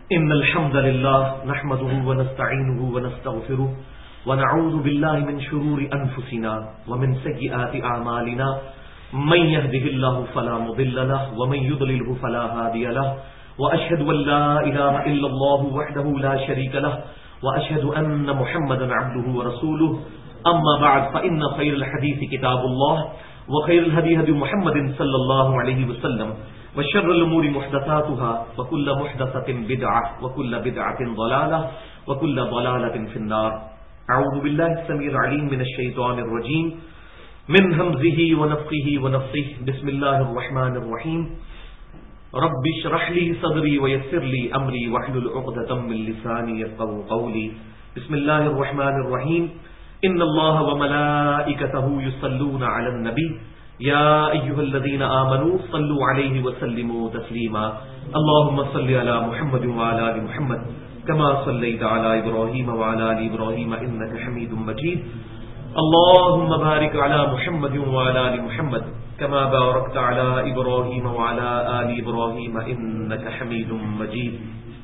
إن الحمد لله نحمده ونستعينه ونستغفره ونعوذ بالله من شرور أنفسنا ومن سيئات أعمالنا من يهده الله فلا مضل له ومن يضلله فلا هادي له وأشهد أن لا إله إلا الله وحده لا شريك له وأشهد أن محمدا عبده ورسوله أما بعد فإن خير الحديث كتاب الله وخير الهدي هدي محمد صلى الله عليه وسلم وشر الأمور محدثاتها وكل محدثة بدعة وكل بدعة ضلالة وكل ضلالة في النار. أعوذ بالله السميع العليم من الشيطان الرجيم من همزه ونفخه ونفثه. بسم الله الرحمن الرحيم. رب اشرح لي صدري ويسر لي أمري واحلل عقدة من لساني يفقهوا قولي. بسم الله الرحمن الرحيم. إن الله وملائكته يصلون على النبي يا أيها الذين آمنوا صلوا عليه وسلموا تسليما. اللهم صل على محمد وعلى آل محمد كما صليت على إبراهيم وعلى آل إبراهيم إنك حميد مجيد. اللهم بارك على محمد وعلى آل محمد كما باركت على إبراهيم وعلى آل إبراهيم إنك حميد مجيد.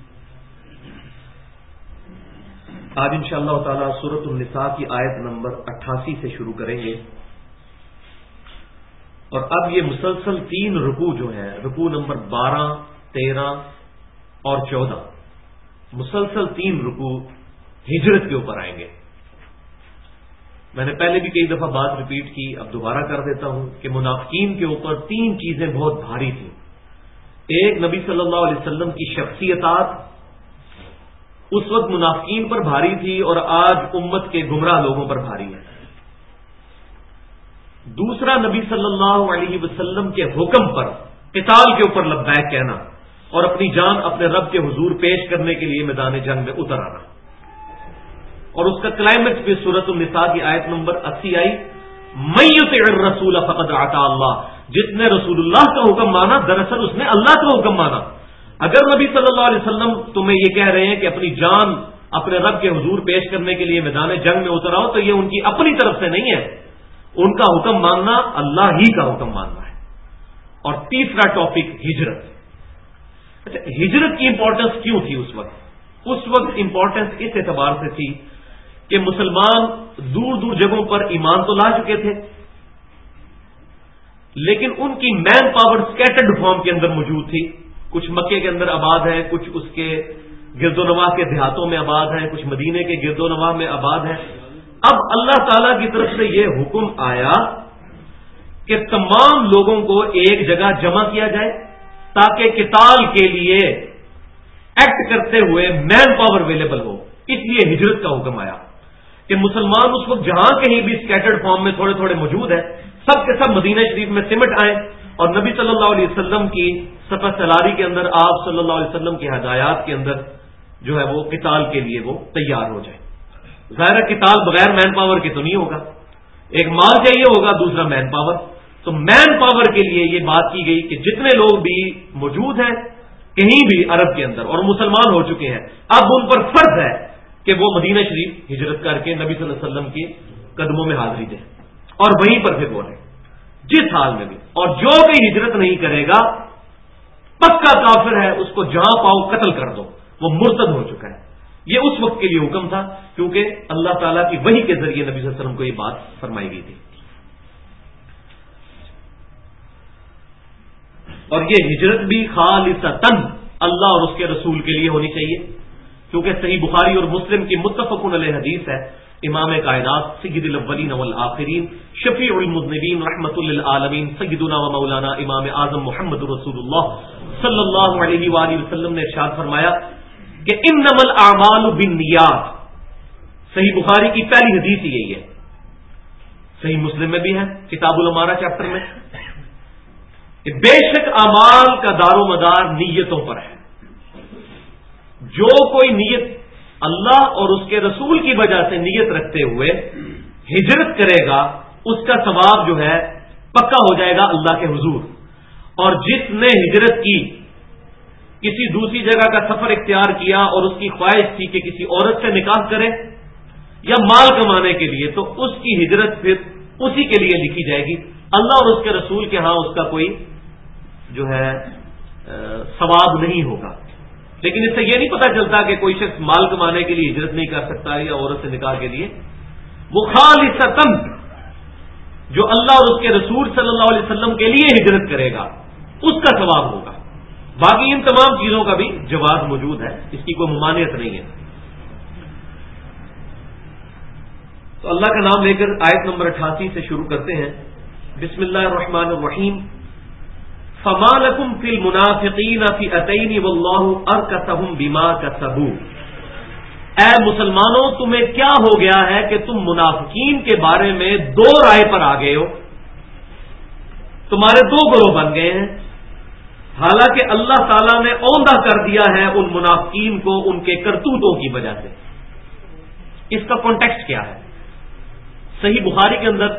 آج انشاءاللہ تعالی سورۃ النساء کی آیت نمبر 88 سے شروع کریں گے. اور اب یہ مسلسل 3 رکوع جو ہیں، رکوع نمبر 12، 13 اور 14، مسلسل 3 رکوع ہجرت کے اوپر آئیں گے. میں نے پہلے بھی کئی دفعہ بات ریپیٹ کی، اب دوبارہ کر دیتا ہوں کہ منافقین کے اوپر 3 چیزیں بہت بھاری تھیں. ایک، نبی صلی اللہ علیہ وسلم کی شخصیت اس وقت منافقین پر بھاری تھی اور آج امت کے گمراہ لوگوں پر بھاری ہے. دوسرا، نبی صلی اللہ علیہ وسلم کے حکم پر قتال کے اوپر لبیک کہنا اور اپنی جان اپنے رب کے حضور پیش کرنے کے لیے میدان جنگ میں اتر آنا. اور اس کا کلائمیکس بھی سورۃ النساء کی آیت نمبر 80 آئی، من یطع الرسول فقد اطاع اللہ. جس نے رسول اللہ کا حکم مانا دراصل اس نے اللہ کا حکم مانا. اگر نبی صلی اللہ علیہ وسلم تمہیں یہ کہہ رہے ہیں کہ اپنی جان اپنے رب کے حضور پیش کرنے کے لیے میدان جنگ میں اتر آؤ، تو یہ ان کی اپنی طرف سے نہیں ہے، ان کا حکم ماننا اللہ ہی کا حکم ماننا ہے. اور تیسرا ٹاپک ہجرت. اچھا، ہجرت کی امپورٹنس کیوں تھی اس وقت؟ اس وقت امپورٹنس اس اعتبار سے تھی کہ مسلمان دور دور جگہوں پر ایمان تو لا چکے تھے، لیکن ان کی مین پاور سکیٹرڈ فارم کے اندر موجود تھی. کچھ مکے کے اندر آباد ہے، کچھ اس کے گرد و نواح کے دیہاتوں میں آباد ہیں، کچھ مدینے کے گرد و نواح میں آباد ہیں. اب اللہ تعالی کی طرف سے یہ حکم آیا کہ تمام لوگوں کو ایک جگہ جمع کیا جائے تاکہ قتال کے لیے ایکٹ کرتے ہوئے مین پاور اویلیبل ہو. اس لیے ہجرت کا حکم آیا کہ مسلمان اس وقت جہاں کہیں بھی اسکیٹرڈ فارم میں تھوڑے تھوڑے موجود ہیں، سب کے سب مدینہ شریف میں سمٹ آئیں اور نبی صلی اللہ علیہ وسلم کی سفر سلاری کے اندر، آپ صلی اللہ علیہ وسلم کی ہدایات کے اندر جو ہے وہ قتال کے لیے وہ تیار ہو جائے. ظاہر قتال بغیر مین پاور کے تو نہیں ہوگا، ایک مال چاہیے ہوگا، دوسرا مین پاور. تو مین پاور کے لیے یہ بات کی گئی کہ جتنے لوگ بھی موجود ہیں کہیں بھی عرب کے اندر اور مسلمان ہو چکے ہیں، اب ان پر فرض ہے کہ وہ مدینہ شریف ہجرت کر کے نبی صلی اللہ علیہ وسلم کے قدموں میں حاضری دیں اور وہیں پر پھر وہ رہیں جس حال میں بھی. اور جو کوئی ہجرت نہیں کرے گا پکا کافر ہے، اس کو جہاں پاؤ قتل کر دو، وہ مرتد ہو چکا ہے. یہ اس وقت کے لیے حکم تھا کیونکہ اللہ تعالیٰ کی وحی کے ذریعے نبی صلی اللہ علیہ وسلم کو یہ بات فرمائی گئی تھی. اور یہ ہجرت بھی خالصتاً اللہ اور اس کے رسول کے لیے ہونی چاہیے، کیونکہ صحیح بخاری اور مسلم کی متفق علیہ حدیث ہے، امام کائنات سید الاولین والآخرین شفیع المذنبین رحمۃ للعالمین سیدنا و مولانا امام اعظم محمد رسول اللہ صلی اللہ علیہ وآلہ وسلم نے ارشاد فرمایا کہ انما الاعمال بالنیات. صحیح بخاری کی پہلی حدیث یہی ہے، صحیح مسلم میں بھی ہے کتاب الامارہ چیپٹر میں، کہ بے شک اعمال کا دار و مدار نیتوں پر ہے. جو کوئی نیت اللہ اور اس کے رسول کی وجہ سے نیت رکھتے ہوئے ہجرت کرے گا، اس کا ثواب جو ہے پکا ہو جائے گا اللہ کے حضور. اور جس نے ہجرت کی، کسی دوسری جگہ کا سفر اختیار کیا اور اس کی خواہش تھی کہ کسی عورت سے نکاح کرے یا مال کمانے کے لیے، تو اس کی ہجرت پھر اسی کے لیے لکھی جائے گی. اللہ اور اس کے رسول کے ہاں اس کا کوئی جو ہے ثواب نہیں ہوگا. لیکن اس سے یہ نہیں پتا چلتا کہ کوئی شخص مال کمانے کے لیے ہجرت نہیں کر سکتا یا عورت سے نکاح کے لیے. وہ خالصتاً جو اللہ اور اس کے رسول صلی اللہ علیہ وسلم کے لیے ہجرت کرے گا اس کا ثواب ہوگا. باقی ان تمام چیزوں کا بھی جواز موجود ہے، اس کی کوئی ممانعت نہیں ہے. تو اللہ کا نام لے کر آیت نمبر 88 سے شروع کرتے ہیں. بسم اللہ الرحمن الرحیم. فما لکم فی المنافقین فئتین واللہ ارکسہم بما کسبوا. اے مسلمانوں تمہیں کیا ہو گیا ہے کہ تم منافقین کے بارے میں دو رائے پر آ گئے ہو، تمہارے دو گروہ بن گئے ہیں، حالانکہ اللہ تعالیٰ نے اوندہ کر دیا ہے ان منافقین کو ان کے کرتوتوں کی وجہ سے. اس کا کانٹیکسٹ کیا ہے؟ صحیح بخاری کے اندر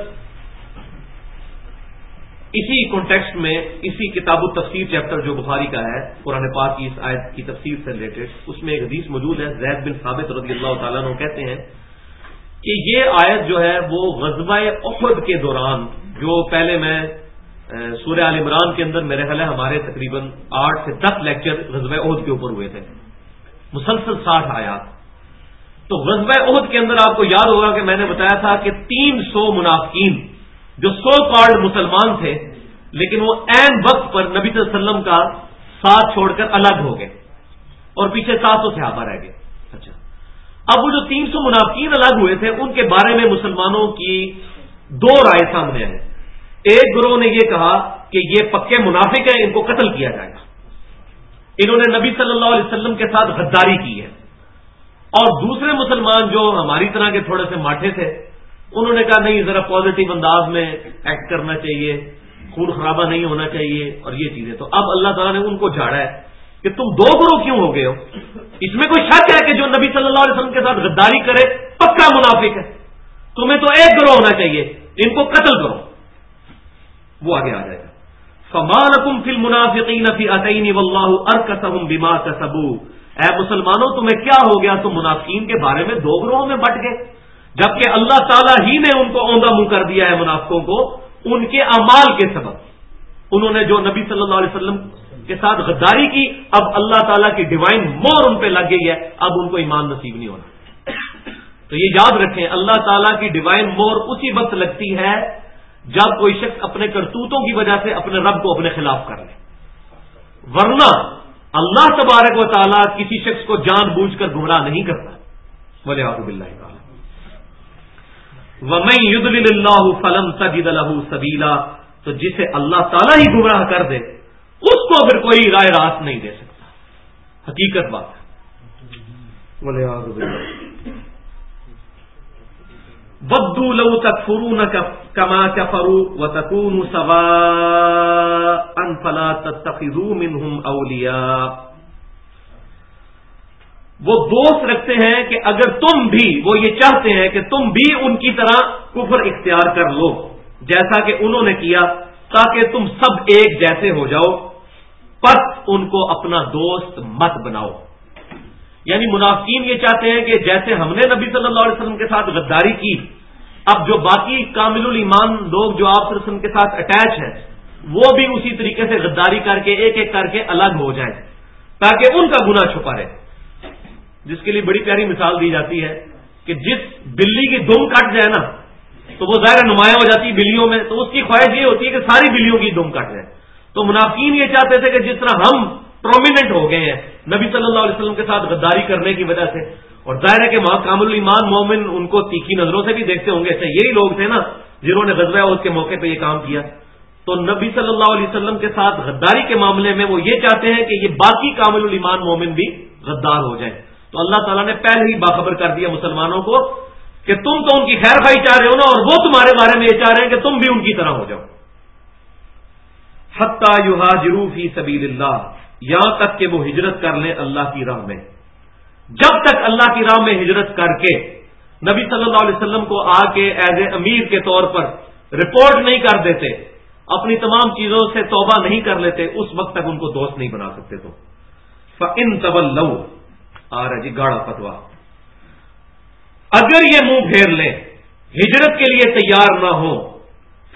اسی کانٹیکسٹ میں اسی کتاب التفسیر چیپٹر جو بخاری کا ہے قرآن پاک کی اس آیت کی تفسیر سے ریلیٹڈ، اس میں ایک حدیث موجود ہے. زید بن ثابت رضی اللہ تعالیٰ عنہ کہتے ہیں کہ یہ آیت جو ہے وہ غزوہ احد کے دوران، جو پہلے میں سورہ آل عمران کے اندر میرے خیال ہے ہمارے تقریباً 8 سے 10 لیکچر غزوہ احد کے اوپر ہوئے تھے، مسلسل 60 آیات. تو غزوہ احد کے اندر آپ کو یاد ہوگا کہ میں نے بتایا تھا کہ 300 منافقین جو سو کالڈ مسلمان تھے لیکن وہ عین وقت پر نبی صلی اللہ علیہ وسلم کا ساتھ چھوڑ کر الگ ہو گئے اور پیچھے 700 صحابہ رہ گئے. اچھا، اب وہ جو 300 منافقین الگ ہوئے تھے ان کے بارے میں مسلمانوں کی دو رائے سامنے آئے. ایک گروہ نے یہ کہا کہ یہ پکے منافق ہیں، ان کو قتل کیا جائے گا، انہوں نے نبی صلی اللہ علیہ وسلم کے ساتھ غداری کی ہے. اور دوسرے مسلمان جو ہماری طرح کے تھوڑے سے ماٹھے تھے انہوں نے کہا نہیں، ذرا پازیٹو انداز میں ایکٹ کرنا چاہیے، خون خرابہ نہیں ہونا چاہیے اور یہ چیزیں. تو اب اللہ تعالیٰ نے ان کو جھاڑا ہے کہ تم دو گروہ کیوں ہو گئے ہو؟ اس میں کوئی شک ہے کہ جو نبی صلی اللہ علیہ وسلم کے ساتھ غداری کرے پکا منافق ہے، تمہیں تو ایک گروہ ہونا چاہیے، ان کو قتل کرو. وہ آگے آ جائے گا. فما لکم فی المنافقین فئتین واللہ ارکسہم بما کسبوا. اے مسلمانوں تمہیں کیا ہو گیا، تم منافقین کے بارے میں دو گروہوں میں بٹ گئے، جبکہ اللہ تعالیٰ ہی نے ان کو اوندھا منہ کر دیا ہے منافقوں کو ان کے اعمال کے سبب. انہوں نے جو نبی صلی اللہ علیہ وسلم کے ساتھ غداری کی، اب اللہ تعالیٰ کی ڈیوائن مور ان پہ لگ گئی ہے، اب ان کو ایمان نصیب نہیں ہونا. تو یہ یاد رکھیں، اللہ تعالیٰ کی ڈیوائن مور اسی وقت لگتی ہے جب کوئی شخص اپنے کرتوتوں کی وجہ سے اپنے رب کو اپنے خلاف کر لے، ورنہ اللہ تبارک و تعالیٰ کسی شخص کو جان بوجھ کر گمراہ نہیں کرتا. وَلِعَوْذُ بِاللَّهِ تَعَالَى. وَمَن يُضْلِلِ اللَّهُ فَلَن تَجِدَ لَهُ سَبِيلًا. تو جسے اللہ تعالیٰ ہی گمراہ کر دے اس کو پھر کوئی رائے راست نہیں دے سکتا. حقیقت بات ہے. وَلِعَوْذُ بِاللَّهِ. وَدُّوا لَوْ تَكْفُرُونَ كَمَا كَفَرُوا وَتَكُونُوا سَوَاءً فَلَا تَتَّخِذُوا مِنْهُمْ أَوْلِيَاءَ. وہ دوست رکھتے ہیں کہ اگر تم بھی، وہ یہ چاہتے ہیں کہ تم بھی ان کی طرح کفر اختیار کر لو جیسا کہ انہوں نے کیا، تاکہ تم سب ایک جیسے ہو جاؤ، پس ان کو اپنا دوست مت بناؤ. یعنی منافقین یہ چاہتے ہیں کہ جیسے ہم نے نبی صلی اللہ علیہ وسلم کے ساتھ غداری کی، اب جو باقی کامل الایمان لوگ جو آپ صلی اللہ علیہ وسلم کے ساتھ اٹیچ ہیں وہ بھی اسی طریقے سے غداری کر کے ایک ایک کر کے الگ ہو جائیں تاکہ ان کا گناہ چھپا رہے. جس کے لیے بڑی پیاری مثال دی جاتی ہے کہ جس بلی کی دم کٹ جائے نا تو وہ ظاہر نمایاں ہو جاتی ہے بلیوں میں، تو اس کی خواہش یہ ہوتی ہے کہ ساری بلیوں کی دم کٹ جائے. تو منافقین یہ چاہتے تھے کہ جس طرح ہم پرومیننٹ ہو گئے ہیں نبی صلی اللہ علیہ وسلم کے ساتھ غداری کرنے کی وجہ سے، اور ظاہر ہے کہ وہاں کامل الایمان مومن ان کو تیکھی نظروں سے بھی دیکھتے ہوں گے، ایسے یہی لوگ تھے نا جنہوں نے غزوہ احد کے موقع پہ یہ کام کیا. تو نبی صلی اللہ علیہ وسلم کے ساتھ غداری کے معاملے میں وہ یہ چاہتے ہیں کہ یہ باقی کامل الایمان مومن بھی غدار ہو جائیں. تو اللہ تعالیٰ نے پہلے ہی باخبر کر دیا مسلمانوں کو کہ تم تو ان کی خیر خواہی چاہ رہے ہو نا، اور وہ تمہارے بارے میں یہ چاہ رہے ہیں کہ تم بھی ان کی طرح ہو جاؤ. حتی یہاجروا فی سبیل اللہ، یہاں تک کہ وہ ہجرت کر لیں اللہ کی راہ میں. جب تک اللہ کی راہ میں ہجرت کر کے نبی صلی اللہ علیہ وسلم کو آ کے ایز اے امیر کے طور پر رپورٹ نہیں کر دیتے، اپنی تمام چیزوں سے توبہ نہیں کر لیتے، اس وقت تک ان کو دوست نہیں بنا سکتے. تو فَإِن تَوَلَّوْا، آ رہا جی گاڑا فتوا، اگر یہ منہ پھیر لیں، ہجرت کے لیے تیار نہ ہو،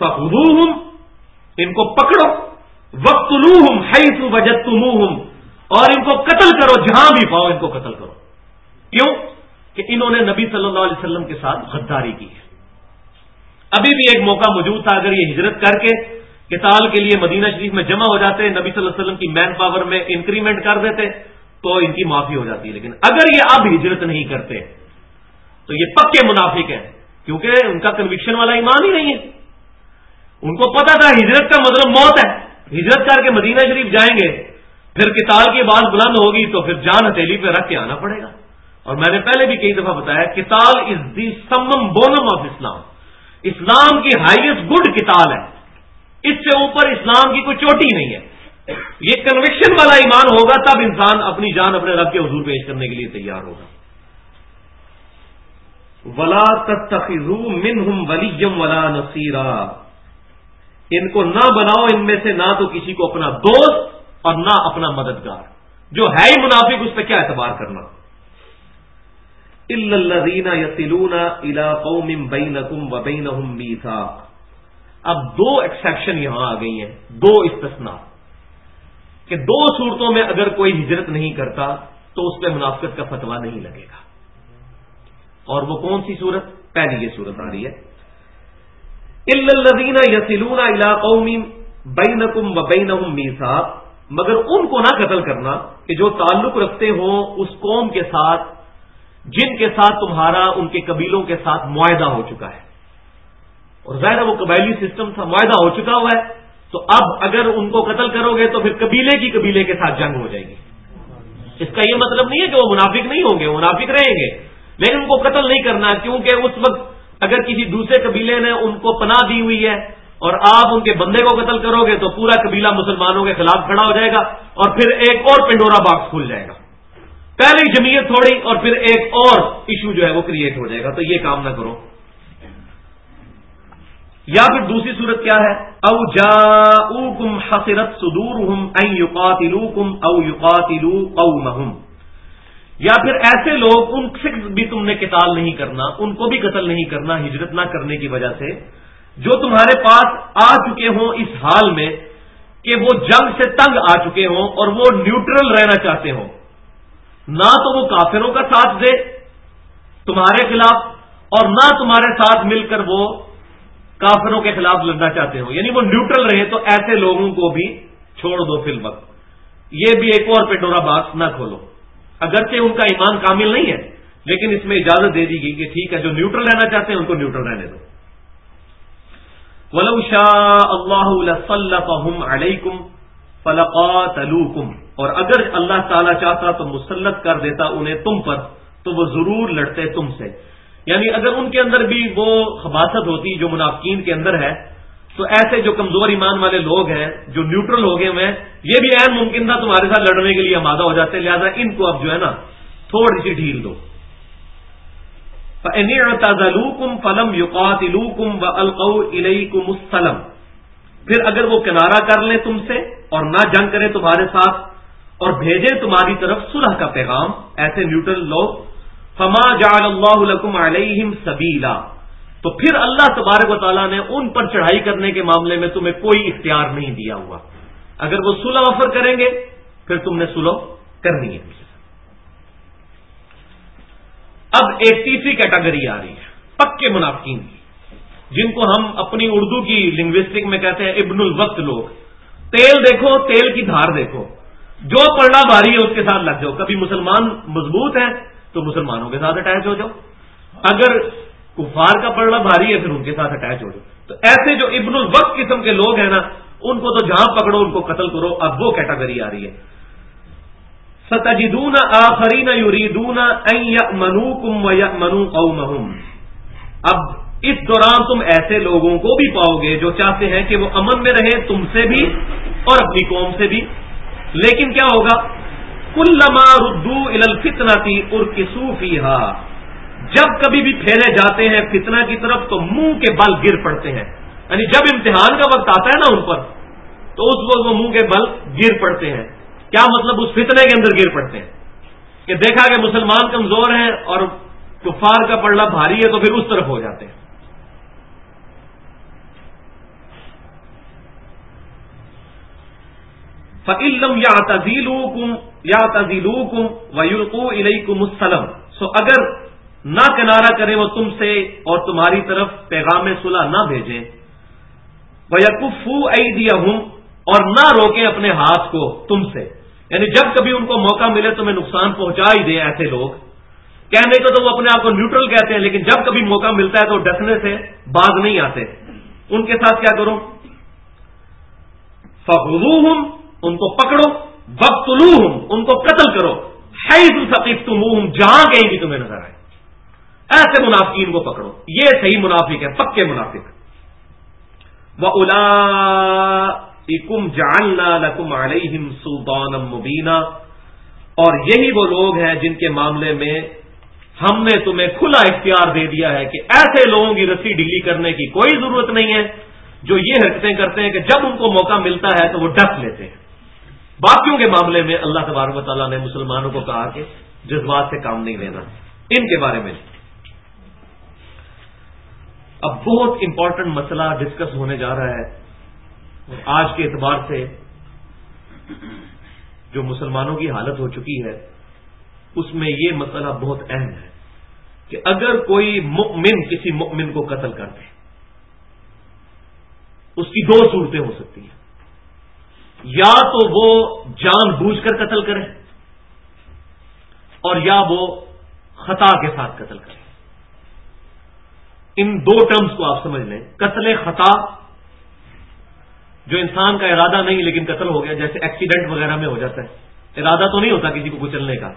فَخُذُوهُمْ، ان کو پکڑو، وَاقْتُلُوهُمْ حَيْثُ وَجَدتُّمُوهُمْ، اور ان کو قتل کرو، جہاں بھی پاؤ ان کو قتل کرو۔ کیوں؟ کہ انہوں نے نبی صلی اللہ علیہ وسلم کے ساتھ غداری کی ہے۔ ابھی بھی ایک موقع موجود تھا، اگر یہ ہجرت کر کے قتال کے لیے مدینہ شریف میں جمع ہو جاتے، نبی صلی اللہ علیہ وسلم کی مین پاور میں انکریمنٹ کر دیتے تو ان کی معافی ہو جاتی ہے، لیکن اگر یہ اب ہجرت نہیں کرتے تو یہ پکے منافق ہیں، کیونکہ ان کا کنوکشن والا ایمان ہی نہیں ہے۔ ان کو پتا تھا ہجرت کا مطلب موت ہے، ہجرت کر کے مدینہ شریف جائیں گے، پھر قتال کی آواز بلند ہوگی تو پھر جان ہتھیلی پہ رکھ کے آنا پڑے گا۔ اور میں نے پہلے بھی کئی دفعہ بتایا، قتال از دی سمم بونم آف اسلام، اسلام کی ہائیسٹ گڈ قتال ہے، اس سے اوپر اسلام کی کوئی چوٹی نہیں ہے۔ یہ کنوکشن والا ایمان ہوگا تب انسان اپنی جان اپنے رب کے حضور پیش کرنے کے لیے تیار ہوگا۔ وَلَا تَتَّخِذُوا مِنْهُمْ وَلِيًّا وَلَا نَصِيرًا، ان کو نہ بناؤ ان میں سے نہ تو کسی کو اپنا دوست اور نہ اپنا مددگار، جو ہے ہی منافق اس پہ کیا اعتبار کرنا۔ إِلَّا الَّذِينَ يَصِلُونَ إِلَىٰ قَوْمٍ بَيْنَكُمْ وَبَيْنَهُمْ مِيثَاقٌ، اب دو ایکسیپشن یہاں آ گئی ہیں، دو استثناء، کہ دو صورتوں میں اگر کوئی ہجرت نہیں کرتا تو اس پہ منافقت کا فتویٰ نہیں لگے گا، اور وہ کون سی صورت؟ پہلی یہ صورت آ رہی ہے، إِلَّا الَّذِينَ يَصِلُونَ إِلَىٰ قَوْمٍ بَيْنَكُمْ وَبَيْنَهُمْ مِيثَاقٌ، مگر ان کو نہ قتل کرنا کہ جو تعلق رکھتے ہوں اس قوم کے ساتھ جن کے ساتھ تمہارا ان کے قبیلوں کے ساتھ معاہدہ ہو چکا ہے، اور ظاہر ہے وہ قبائلی سسٹم تھا، معاہدہ ہو چکا ہوا ہے، تو اب اگر ان کو قتل کرو گے تو پھر قبیلے کی قبیلے کے ساتھ جنگ ہو جائے گی۔ اس کا یہ مطلب نہیں ہے کہ وہ منافق نہیں ہوں گے، وہ منافق رہیں گے، لیکن ان کو قتل نہیں کرنا، کیونکہ اس وقت اگر کسی دوسرے قبیلے نے ان کو پناہ دی ہوئی ہے اور آپ ان کے بندے کو قتل کرو گے تو پورا قبیلہ مسلمانوں کے خلاف کھڑا ہو جائے گا، اور پھر ایک اور پنڈورا باکس کھل جائے گا، پہلے ہی جمعیت تھوڑی اور پھر ایک اور ایشو جو ہے وہ کریٹ ہو جائے گا، تو یہ کام نہ کرو۔ یا پھر دوسری صورت کیا ہے، او جاءوکم حصرت صدورہم ان یقاتلوکم او یقاتلوا قومہم، یا پھر ایسے لوگ، ان سے بھی تم نے قتال نہیں کرنا، ان کو بھی قتل نہیں کرنا ہجرت نہ کرنے کی وجہ سے، جو تمہارے پاس آ چکے ہوں اس حال میں کہ وہ جنگ سے تنگ آ چکے ہوں اور وہ نیوٹرل رہنا چاہتے ہوں، نہ تو وہ کافروں کا ساتھ دے تمہارے خلاف اور نہ تمہارے ساتھ مل کر وہ کافروں کے خلاف لڑنا چاہتے ہوں، یعنی وہ نیوٹرل رہے، تو ایسے لوگوں کو بھی چھوڑ دو فی الوقت۔ یہ بھی ایک اور پنڈورا باکس نہ کھولو، اگرچہ ان کا ایمان کامل نہیں ہے لیکن اس میں اجازت دے دی گئی کہ ٹھیک ہے جو نیوٹرل رہنا چاہتے ہیں ان کو نیوٹرل رہنے دو۔ وَلَوْ شَاءَ اللَّهُ لَسَلَّطَهُمْ عَلَيْكُمْ فَلَقَاتَلُوكُمْ، اور اگر اللہ تعالیٰ چاہتا تو مسلط کر دیتا انہیں تم پر، تو وہ ضرور لڑتے تم سے، یعنی اگر ان کے اندر بھی وہ خباثت ہوتی جو منافقین کے اندر ہے، تو ایسے جو کمزور ایمان والے لوگ ہیں جو نیوٹرل ہو گئے ہوئے ہیں، یہ بھی عین ممکن تھا تمہارے ساتھ لڑنے کے لیے آمادہ ہو جاتے، لہذا ان کو اب جو ہے نا تھوڑی سی ڈھیل دو۔ فَإِنِ اعْتَزَلُوكُمْ فَلَمْ يُقَاتِلُوكُمْ وَأَلْقَوْا إِلَيْكُمُ السَّلَمَ، پھر اگر وہ کنارہ کر لیں تم سے اور نہ جنگ کریں تمہارے ساتھ اور بھیجیں تمہاری طرف صلح کا پیغام، ایسے نیوٹرل لوگ، فَمَا جَعَلَ اللَّهُ لَكُمْ عَلَيْهِمْ سَبِيلًا، تو پھر اللہ تبارک و تعالیٰ نے ان پر چڑھائی کرنے کے معاملے میں تمہیں کوئی اختیار نہیں دیا ہوا، اگر وہ صلح آفر کریں گے پھر تم نے صلح کرنی ہے۔ اب ایک تیسری کیٹیگری آ رہی ہے پکے منافقین کی، جن کو ہم اپنی اردو کی لنگوسٹک میں کہتے ہیں ابن الوقت لوگ۔ تیل دیکھو، تیل کی دھار دیکھو، جو پڑنا بھاری ہے اس کے ساتھ لگ جاؤ، کبھی مسلمان مضبوط ہے تو مسلمانوں کے ساتھ اٹیچ ہو جاؤ، اگر کفار کا پڑنا بھاری ہے پھر ان کے ساتھ اٹیچ ہو جاؤ۔ تو ایسے جو ابن الوقت قسم کے لوگ ہیں نا، ان کو تو جہاں پکڑو ان کو قتل کرو۔ اب وہ کیٹیگری آ رہی ہے، سَتَجِدُونَ آخَرِينَ يُرِيدُونَ أَن يَأْمَنُوكُمْ وَيَأْمَنُوا قَوْمَهُمْ، اب اس دوران تم ایسے لوگوں کو بھی پاؤ گے جو چاہتے ہیں کہ وہ امن میں رہیں تم سے بھی اور اپنی قوم سے بھی، لیکن کیا ہوگا، كُلَّمَا رُدُّوا إِلَى الْفِتْنَةِ أُرْكِسُوا فِيهَا، جب کبھی بھی پھیرے جاتے ہیں فتنہ کی طرف تو منہ کے بل گر پڑتے ہیں، یعنی جب امتحان کا وقت آتا ہے نا ان پر تو اس وقت وہ منہ کے بل گر پڑتے ہیں۔ کیا مطلب، اس فتنے کے اندر گر پڑتے ہیں کہ دیکھا کہ مسلمان کمزور ہیں اور کفار کا پڑنا بھاری ہے تو پھر اس طرف ہو جاتے ہیں۔ فَإِن لَّمْ يَعْتَزِلُوكُمْ وَيُلْقُوا إِلَيْكُمُ السَّلَامَ، سو اگر نہ کنارہ کریں وہ تم سے اور تمہاری طرف پیغام صلح نہ بھیجیں، وَيَكُفُّوا أَيْدِيَهُمْ، اور نہ روکیں اپنے ہاتھ کو تم سے، یعنی جب کبھی ان کو موقع ملے تمہیں نقصان پہنچا ہی دیں ایسے لوگ، کہنے کو تو وہ اپنے آپ کو نیوٹرل کہتے ہیں لیکن جب کبھی موقع ملتا ہے تو ڈسنے سے باز نہیں آتے، ان کے ساتھ کیا کرو؟ فَخُذُوهُمْ، ان کو پکڑو، وَاقْتُلُوهُمْ، ان کو قتل کرو، حَيْثُ ثَقِفْتُمُوهُمْ، جہاں کہیں بھی تمہیں نظر آئے، ایسے منافقین کو پکڑو، یہ صحیح منافق ہے، پکے منافق۔ وَأُولَٰئِكُمْ جَعَلْنَا لَكُمْ عَلَيْهِمْ سُلْطَانًا مُبِينًا، اور یہی وہ لوگ ہیں جن کے معاملے میں ہم نے تمہیں کھلا اختیار دے دیا ہے کہ ایسے لوگوں کی رسی ڈھیلی کرنے کی کوئی ضرورت نہیں ہے جو یہ حرکتیں کرتے ہیں کہ جب ان کو موقع ملتا ہے تو وہ ڈس لیتے ہیں۔ باقیوں کے معاملے میں اللہ تبارک و تعالیٰ نے مسلمانوں کو کہا کہ جذبات سے کام نہیں لینا، ان کے بارے میں۔ اب بہت امپورٹنٹ مسئلہ ڈسکس ہونے جا رہا ہے، اور آج کے اعتبار سے جو مسلمانوں کی حالت ہو چکی ہے اس میں یہ مسئلہ بہت اہم ہے کہ اگر کوئی مؤمن کسی مؤمن کو قتل کر دے، اس کی دو صورتیں ہو سکتی ہیں، یا تو وہ جان بوجھ کر قتل کرے اور یا وہ خطا کے ساتھ قتل کرے۔ ان دو ٹرمز کو آپ سمجھ لیں۔ قتل خطا جو انسان کا ارادہ نہیں لیکن قتل ہو گیا، جیسے ایکسیڈنٹ وغیرہ میں ہو جاتا ہے، ارادہ تو نہیں ہوتا کسی کو کچلنے کا،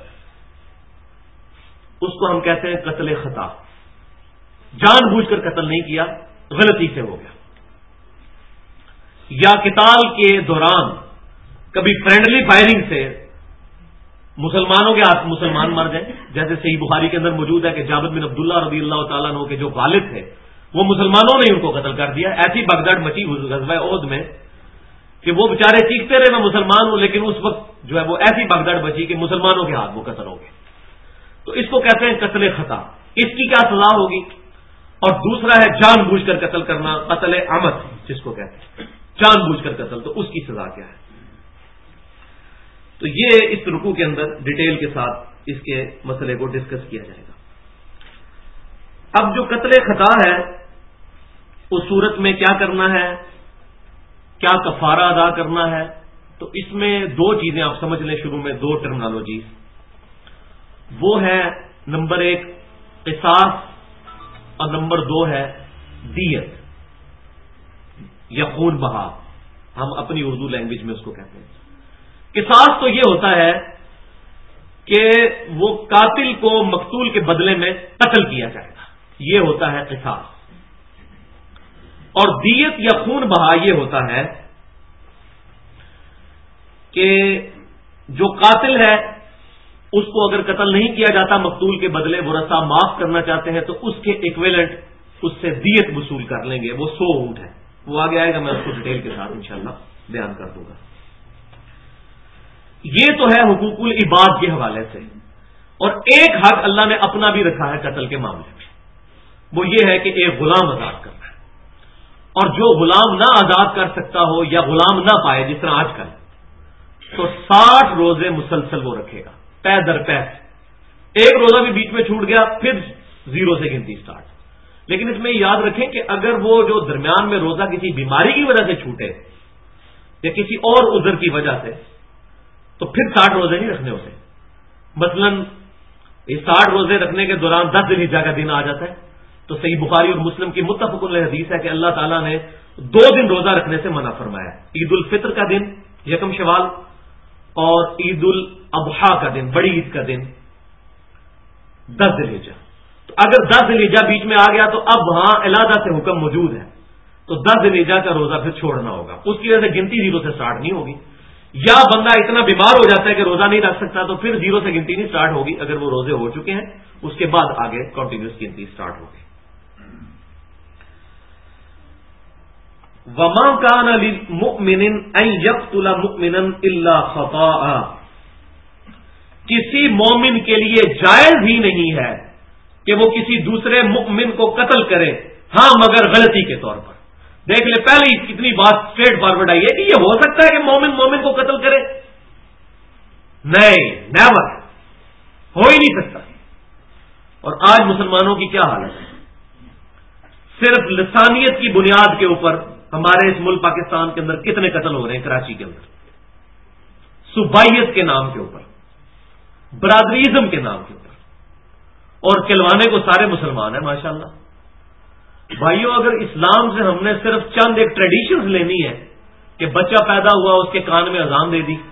اس کو ہم کہتے ہیں قتل خطا، جان بوجھ کر قتل نہیں کیا، غلطی سے ہو گیا۔ یا قتال کے دوران کبھی فرینڈلی فائرنگ سے مسلمانوں کے ہاتھ مسلمان مر جائیں، جیسے صحیح بخاری کے اندر موجود ہے کہ جابر بن عبداللہ رضی اللہ تعالیٰ عنہ کے جو والد تھے وہ مسلمانوں نے ان کو قتل کر دیا۔ ایسی بغداد مچی غزوہ احد میں کہ وہ بیچارے چیختے رہے میں مسلمان ہوں، لیکن اس وقت جو ہے وہ ایسی بغداد مچی کہ مسلمانوں کے ہاتھ وہ قتل ہو گئے۔ تو اس کو کہتے ہیں قتل خطا، اس کی کیا سزا ہوگی؟ اور دوسرا ہے جان بوجھ کر قتل کرنا، قتل عمد جس کو کہتے ہیں، جان بوجھ کر قتل، تو اس کی سزا کیا ہے؟ تو یہ اس رکوع کے اندر ڈیٹیل کے ساتھ اس کے مسئلے کو ڈسکس کیا جائے گا۔ اب جو قتل خطا ہے اس صورت میں کیا کرنا ہے، کیا کفارہ ادا کرنا ہے؟ تو اس میں دو چیزیں آپ سمجھ لیں، شروع میں دو ٹرمنالوجیز، وہ ہے نمبر ایک قصاص اور نمبر دو ہے دیت یا خون بہا، ہم اپنی اردو لینگویج میں اس کو کہتے ہیں۔ قصاص تو یہ ہوتا ہے کہ وہ قاتل کو مقتول کے بدلے میں قتل کیا جائے گا، یہ ہوتا ہے قصاص۔ اور دیت یا خون بہا یہ ہوتا ہے کہ جو قاتل ہے اس کو اگر قتل نہیں کیا جاتا مقتول کے بدلے، وہ رسا معاف کرنا چاہتے ہیں تو اس کے ایکویلنٹ اس سے دیت وصول کر لیں گے، وہ 100 اونٹ ہے، وہ آگے آئے گا، میں اس کو ڈیٹیل کے ساتھ انشاءاللہ بیان کر دوں گا۔ یہ تو ہے حقوق العباد کے حوالے سے۔ اور ایک حق اللہ نے اپنا بھی رکھا ہے قتل کے معاملے میں، وہ یہ ہے کہ ایک غلام آزاد کرنا ہے، اور جو غلام نہ آزاد کر سکتا ہو یا غلام نہ پائے جس طرح آج کل، تو 60 روزے مسلسل وہ رکھے گا، پے در پے، ایک روزہ بھی بیچ میں چھوٹ گیا پھر 0 سے گنتی سٹارٹ۔ لیکن اس میں یاد رکھیں کہ اگر وہ جو درمیان میں روزہ کسی بیماری کی وجہ سے چھوٹے یا کسی اور عذر کی وجہ سے، تو پھر 60 روزے نہیں رکھنے ہوتے۔ مثلا یہ 60 روزے رکھنے کے دوران 10 ذی الحجہ کا دن آ جاتا ہے، تو صحیح بخاری اور مسلم کی متفق علیہ حدیث ہے کہ اللہ تعالیٰ نے 2 دن روزہ رکھنے سے منع فرمایا ہے، عید الفطر کا دن یکم شوال اور عید الاضحیٰ کا دن، بڑی عید کا دن 10 ذی الحجہ۔ تو اگر 10 ذی الحجہ بیچ میں آ گیا تو اب وہاں علیحدہ سے حکم موجود ہے، تو 10 ذی الحجہ کا روزہ پھر چھوڑنا ہوگا، اس کی وجہ سے گنتی 0 سے سٹارٹ نہیں ہوگی۔ یا بندہ اتنا بیمار ہو جاتا ہے کہ روزہ نہیں رکھ سکتا تو پھر 0 سے گنتی نہیں سٹارٹ ہوگی، اگر وہ روزے ہو چکے ہیں اس کے بعد آگے کنٹینیوس گنتی سٹارٹ ہوگی۔ وَمَا كَانَ لِلْمُؤْمِنٍ أَن يَقْتُلَ مُؤْمِنًا إِلَّا خَطَأً، کسی مومن کے لیے جائز ہی نہیں ہے کہ وہ کسی دوسرے مؤمن کو قتل کرے، ہاں مگر غلطی کے طور پر۔ دیکھ لے پہلے ہی کتنی بات اسٹریٹ فارورڈ آئی ہے کہ یہ ہو سکتا ہے کہ مومن مومن کو قتل کرے؟ نہیں، نیور، ہو ہی نہیں سکتا۔ اور آج مسلمانوں کی کیا حالت ہے؟ صرف لسانیت کی بنیاد کے اوپر ہمارے اس ملک پاکستان کے اندر کتنے قتل ہو رہے ہیں، کراچی کے اندر، صوبائیت کے نام کے اوپر، برادریزم کے نام کے اوپر، اور کلوانے کو سارے مسلمان ہیں ماشاءاللہ۔ بھائیوں، اگر اسلام سے ہم نے صرف چند ایک ٹریڈیشنز لینی ہے کہ بچہ پیدا ہوا اس کے کان میں اذان دے دی،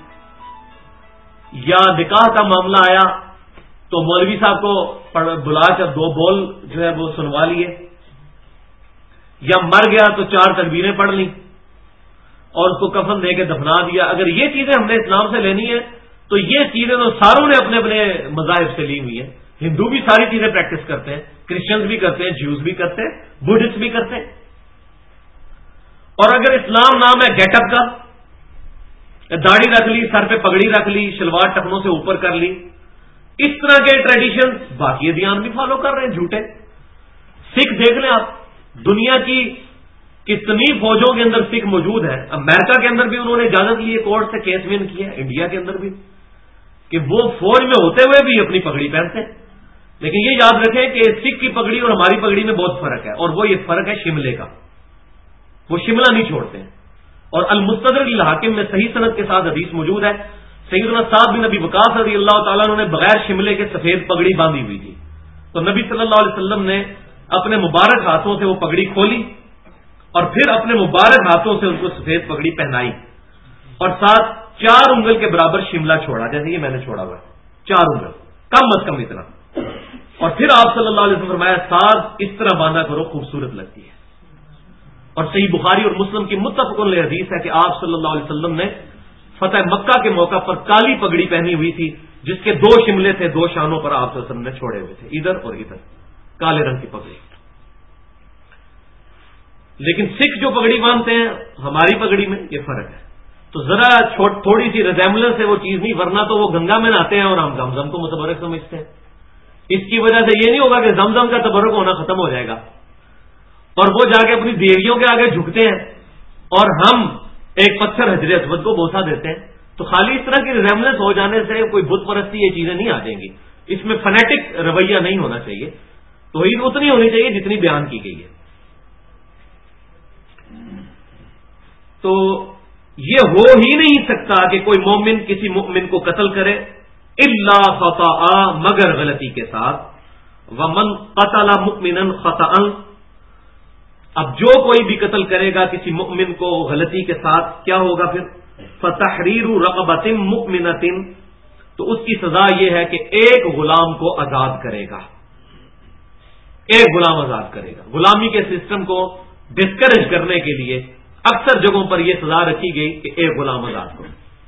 یا نکاح کا معاملہ آیا تو مولوی صاحب کو بلا کر 2 بول جو ہے وہ سنوا لیے، یا مر گیا تو 4 تکبیریں پڑھ لیں اور اس کو کفن دے کے دفنا دیا، اگر یہ چیزیں ہم نے اسلام سے لینی ہے تو یہ چیزیں تو ساروں نے اپنے اپنے مذاہب سے لی ہوئی ہیں۔ ہندو بھی ساری چیزیں پریکٹس کرتے ہیں، کرسچنز بھی کرتے ہیں، جیوز بھی کرتے ہیں، بدھسٹ بھی کرتے ہیں۔ اور اگر اسلام نام ہے گیٹ اپ کا، داڑھی رکھ لی، سر پہ پگڑی رکھ لی، شلوار ٹخنوں سے اوپر کر لی، اس طرح کے ٹریڈیشن باقی ادیان بھی فالو کر رہے ہیں جھوٹے۔ سکھ دیکھ لیں آپ، دنیا کی کتنی فوجوں کے اندر سکھ موجود ہے، امریکہ کے اندر بھی انہوں نے اجازت لی ہے، کورٹ سے کیس ون کیا ہے، انڈیا کے اندر بھی، کہ وہ فوج میں ہوتے ہوئے بھی اپنی پگڑی پہنتے ہیں۔ لیکن یہ یاد رکھیں کہ سکھ کی پگڑی اور ہماری پگڑی میں بہت فرق ہے، اور وہ یہ فرق ہے شملے کا، وہ شملہ نہیں چھوڑتے ہیں۔ اور المستدرک للحاکم میں صحیح سند کے ساتھ حدیث موجود ہے، سیدنا سعد بن ابی وقاص رضی اللہ تعالیٰ عنہ نے بغیر شملے کے سفید پگڑی باندھی ہوئی تھی، تو نبی صلی اللہ علیہ وسلم نے اپنے مبارک ہاتھوں سے وہ پگڑی کھولی اور پھر اپنے مبارک ہاتھوں سے ان کو سفید پگڑی پہنائی، اور ساتھ 4 انگل کے برابر شملہ چھوڑا، جیسے یہ میں نے چھوڑا ہوا ہے 4 انگل، کم از کم اتنا، اور پھر آپ صلی اللہ علیہ وسلم فرمایا سعد اس طرح باندھا کرو، خوبصورت لگتی ہے۔ اور صحیح بخاری اور مسلم کی متفق علیہ حدیث ہے کہ آپ صلی اللہ علیہ وسلم نے فتح مکہ کے موقع پر کالی پگڑی پہنی ہوئی تھی، جس کے 2 شملے تھے، 2 شانوں پر آپ صلی اللہ علیہ وسلم نے چھوڑے ہوئے تھے، ادھر اور ادھر، کالے رنگ کی پگڑی۔ لیکن سکھ جو پگڑی باندھتے ہیں ہماری پگڑی میں یہ فرق ہے، تو ذرا تھوڑی سی ریزیمبلنس ہے وہ چیز نہیں، ورنہ تو وہ گنگا میں نہاتے ہیں اور ہم زمزم کو متبرک سمجھتے ہیں۔ اس کی وجہ سے یہ نہیں ہوگا کہ زمزم کا تبرک ہونا ختم ہو جائے گا اور وہ جا کے اپنی دیویوں کے آگے جھکتے ہیں اور ہم ایک پتھر حجر اسود کو بوسہ دیتے ہیں، تو خالی اس طرح کی ریزیمبلنس ہو جانے سے کوئی بت پرستی یہ چیزیں نہیں آ جائیں گی، اس میں فنیٹک رویہ نہیں ہونا چاہیے، توحید اتنی ہونی چاہیے جتنی بیان کی گئی ہے۔ تو یہ ہو ہی نہیں سکتا کہ کوئی مومن کسی مومن کو قتل کرے الا خطأ، مگر غلطی کے ساتھ، ومن قتل مؤمنا خطأ، اب جو کوئی بھی قتل کرے گا کسی مؤمن کو غلطی کے ساتھ کیا ہوگا پھر؟ فتحریر رقبۃ مؤمنۃ، تو اس کی سزا یہ ہے کہ ایک غلام کو آزاد کرے گا، ایک غلام آزاد کرے گا۔ غلامی کے سسٹم کو ڈسکریج کرنے کے لیے اکثر جگہوں پر یہ سزا رکھی گئی کہ ایک غلام آزاد کرو۔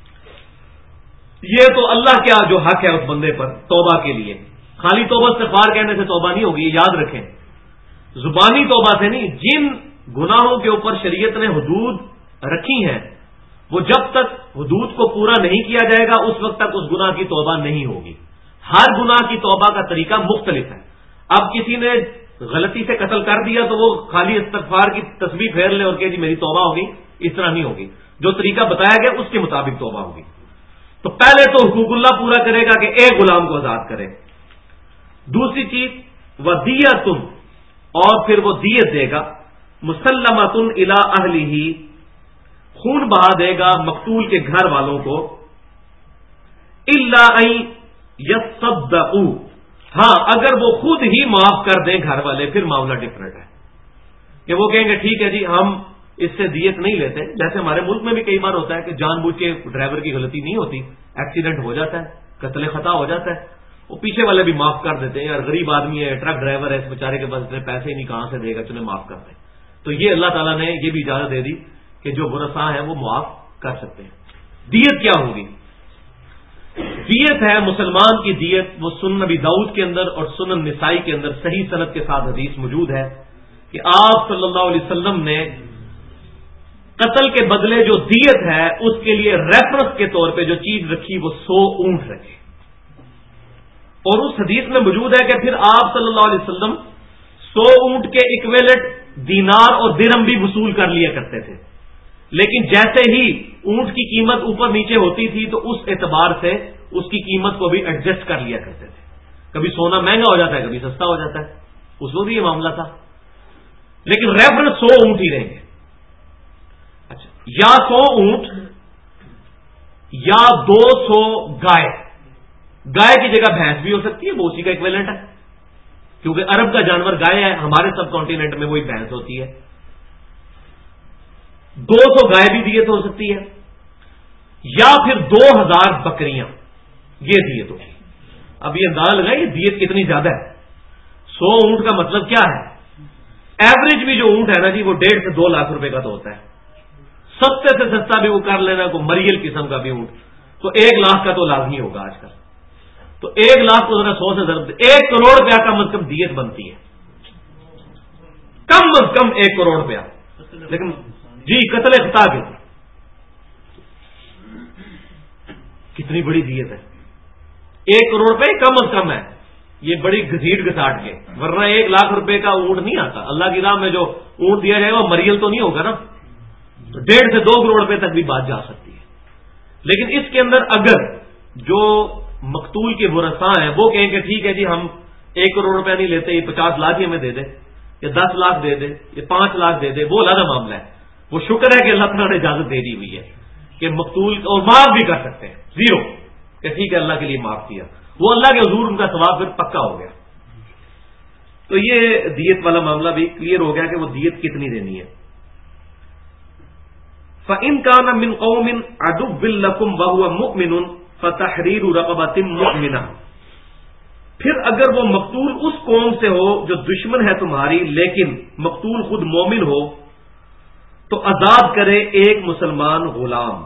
یہ تو اللہ کا جو حق ہے اس بندے پر توبہ کے لیے، خالی توبہ استغفار کہنے سے توبہ نہیں ہوگی، یاد رکھیں، زبانی توبہ سے نہیں، جن گناہوں کے اوپر شریعت نے حدود رکھی ہیں وہ جب تک حدود کو پورا نہیں کیا جائے گا اس وقت تک اس گناہ کی توبہ نہیں ہوگی۔ ہر گناہ کی توبہ کا طریقہ مختلف ہے۔ اب کسی نے غلطی سے قتل کر دیا تو وہ خالی استغفار کی تسبیح پھیر لے اور کہ جی میری توبہ ہوگی، اس طرح نہیں ہوگی، جو طریقہ بتایا گیا اس کے مطابق توبہ ہوگی۔ تو پہلے تو حقوق اللہ پورا کرے گا کہ ایک غلام کو آزاد کرے، دوسری چیز ودیۃ، اور پھر وہ دیت دے گا، مسلمۃ الی اہلہ، خون بہا دے گا مقتول کے گھر والوں کو، الا ان یصدقوا، ہاں اگر وہ خود ہی معاف کر دیں گھر والے، پھر معاملہ ڈفرنٹ ہے کہ وہ کہیں گے ٹھیک ہے جی ہم اس سے دیت نہیں لیتے، جیسے ہمارے ملک میں بھی کئی بار ہوتا ہے کہ جان بوجھ کے ڈرائیور کی غلطی نہیں ہوتی، ایکسیڈنٹ ہو جاتا ہے، قتل خطا ہو جاتا ہے، وہ پیچھے والے بھی معاف کر دیتے ہیں، یار غریب آدمی ہے، ٹرک ڈرائیور ہے، اس بیچارے کے پاس اتنے پیسے ہی نہیں، کہاں سے دے گا، چلے معاف کر دیں۔ تو یہ اللہ تعالیٰ نے یہ بھی اجازت دے دی کہ جو برساں ہیں وہ معاف کر سکتے ہیں۔ دیت کیا ہوگی؟ دیت ہے مسلمان کی دیت، وہ سنن نبی داؤد کے اندر اور سنن نسائی کے اندر صحیح سند کے ساتھ حدیث موجود ہے کہ آپ صلی اللہ علیہ وسلم نے قتل کے بدلے جو دیت ہے اس کے لیے ریفرنس کے طور پہ جو چیز رکھی وہ 100 اونٹ رکھے، اور اس حدیث میں موجود ہے کہ پھر آپ صلی اللہ علیہ وسلم 100 اونٹ کے اکویلنٹ دینار اور درہم بھی وصول کر لیا کرتے تھے، لیکن جیسے ہی اونٹ کی قیمت اوپر نیچے ہوتی تھی تو اس اعتبار سے اس کی قیمت کو بھی ایڈجسٹ کر لیا کرتے تھے. کبھی سونا مہنگا ہو جاتا ہے، کبھی سستا ہو جاتا ہے، اس وقت بھی یہ معاملہ تھا. لیکن ریفرنس 100 اونٹ ہی رہیں گے. اچھا، یا 100 اونٹ یا 200 گائے. گائے کی جگہ بھینس بھی ہو سکتی ہے، وہ اسی کا ایکویلنٹ ہے، کیونکہ عرب کا جانور گائے ہے، ہمارے سب کانٹیننٹ میں وہی بھینس ہوتی ہے. 200 گائے بھی دیت ہو سکتی ہے، یا پھر 2000 بکریاں، یہ دیت ہوگی. اب یہ اندازہ لگائیں یہ دیت کتنی زیادہ ہے. 100 اونٹ کا مطلب کیا ہے؟ ایوریج بھی جو اونٹ ہے نا جی وہ 1.5 سے 2 لاکھ روپے کا تو ہوتا ہے. سستے سے سستا بھی وہ کر لینا کو مریل قسم کا بھی اونٹ تو 1 لاکھ کا تو لازمی ہوگا آج کل. تو 1 لاکھ کو ذرا 100 سے ضرب 1 کروڑ روپیہ کم از کم دیت بنتی ہے، کم از کم 1 کروڑ روپیہ. لیکن جی قتل خطا کے کتنی بڑی دیت ہے. 1 کروڑ روپے کم از کم ہے، یہ بڑی گھسیٹ گھساٹ کے، ورنہ 1 لاکھ روپے کا اونٹ نہیں آتا. اللہ کی راہ میں جو اونٹ دیا جائے گا وہ مریل تو نہیں ہوگا نا. تو 1.5 سے 2 کروڑ روپے تک بھی بات جا سکتی ہے. لیکن اس کے اندر اگر جو مقتول کے ورثاء ہیں وہ کہیں کہ ٹھیک ہے جی ہم 1 کروڑ روپے نہیں لیتے، یہ 50 لاکھ ہی ہمیں دے دے، یا 10 لاکھ دے دے، یا 5 لاکھ دے دے، وہ علیحدہ معاملہ ہے. وہ شکر ہے کہ اللہ تعالیٰ نے اجازت دے دی ہوئی ہے کہ مقتول اور معاف بھی کر سکتے ہیں، زیرو کہ ٹھیک ہے اللہ کے لیے معاف کیا، وہ اللہ کے حضور ان کا ثواب پھر پکا ہو گیا. تو یہ دیت والا معاملہ بھی کلیئر ہو گیا کہ وہ دیت کتنی دینی ہے. فَإِنْ كَانَ مِنْ قَوْمٍ عَدُوٍّ لَكُمْ وَهُوَ مُؤْمِنٌ فَتَحْرِيرُ رَقَبَةٍ مُؤْمِنَةٍ. پھر اگر وہ مقتول اس قوم سے ہو جو دشمن ہے تمہاری لیکن مقتول خود مومن ہو تو آزاد کرے ایک مسلمان غلام.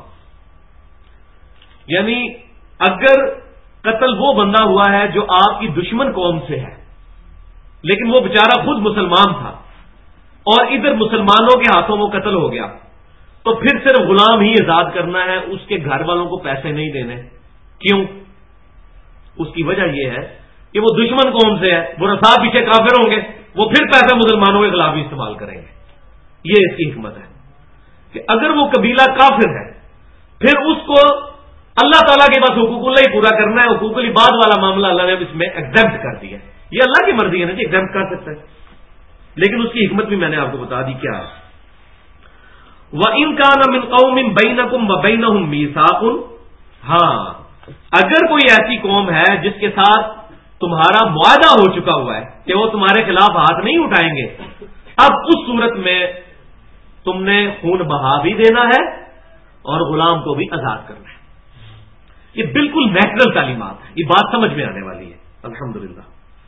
یعنی اگر قتل وہ بندہ ہوا ہے جو آپ کی دشمن قوم سے ہے لیکن وہ بیچارہ خود مسلمان تھا اور ادھر مسلمانوں کے ہاتھوں وہ قتل ہو گیا تو پھر صرف غلام ہی آزاد کرنا ہے، اس کے گھر والوں کو پیسے نہیں دینے. کیوں؟ اس کی وجہ یہ ہے کہ وہ دشمن قوم سے ہے، وہ رسا پیچھے کافر ہوں گے، وہ پھر پیسہ مسلمانوں کے خلاف بھی استعمال کریں گے. یہ اس کی حکمت ہے کہ اگر وہ قبیلہ کافر ہے پھر اس کو اللہ تعالیٰ کے پاس حقوق اللہ ہی پورا کرنا ہے. حقوق العباد والا معاملہ اللہ نے اس میں ایگزمپٹ کر دیا. یہ اللہ کی مرضی ہے نا جی، ایگزمپٹ کر سکتا ہے، لیکن اس کی حکمت بھی میں نے آپ کو بتا دی کیا ہے. وَإِنْ كَانَ مِنْ قَوْمٍ بَيْنَكُمْ وَبَيْنَهُمْ مِيثَاقٌ. ہاں اگر کوئی ایسی قوم ہے جس کے ساتھ تمہارا معاہدہ ہو چکا ہوا ہے کہ وہ تمہارے خلاف ہاتھ نہیں اٹھائیں گے، اب اس صورت میں تم نے خون بہا بھی دینا ہے اور غلام کو بھی آزاد کرنا ہے. یہ بالکل نیچرل تعلیمات ہے، یہ بات سمجھ میں آنے والی ہے الحمدللہ.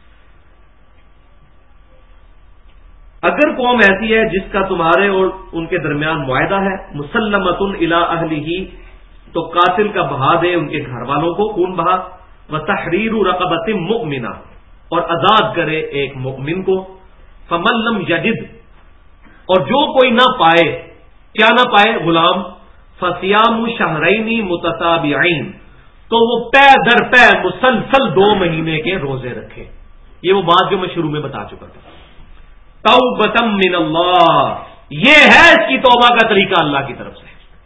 اگر قوم ایسی ہے جس کا تمہارے اور ان کے درمیان معاہدہ ہے، مسلمۃ الی اہلہ، تو قاتل کا بہا دے ان کے گھر والوں کو خون بہا، وتحریر رقبۃ مؤمنہ، اور آزاد کرے ایک مؤمن کو. فمن لم یجد، اور جو کوئی نہ پائے، کیا نہ پائے؟ غلام. فصیام شہرین متتابعین، تو وہ پے در پے مسلسل 2 مہینے کے روزے رکھے. یہ وہ بات جو میں شروع میں بتا چکا تھا. توبۃ من اللہ، یہ ہے اس کی توبہ کا طریقہ اللہ کی طرف سے.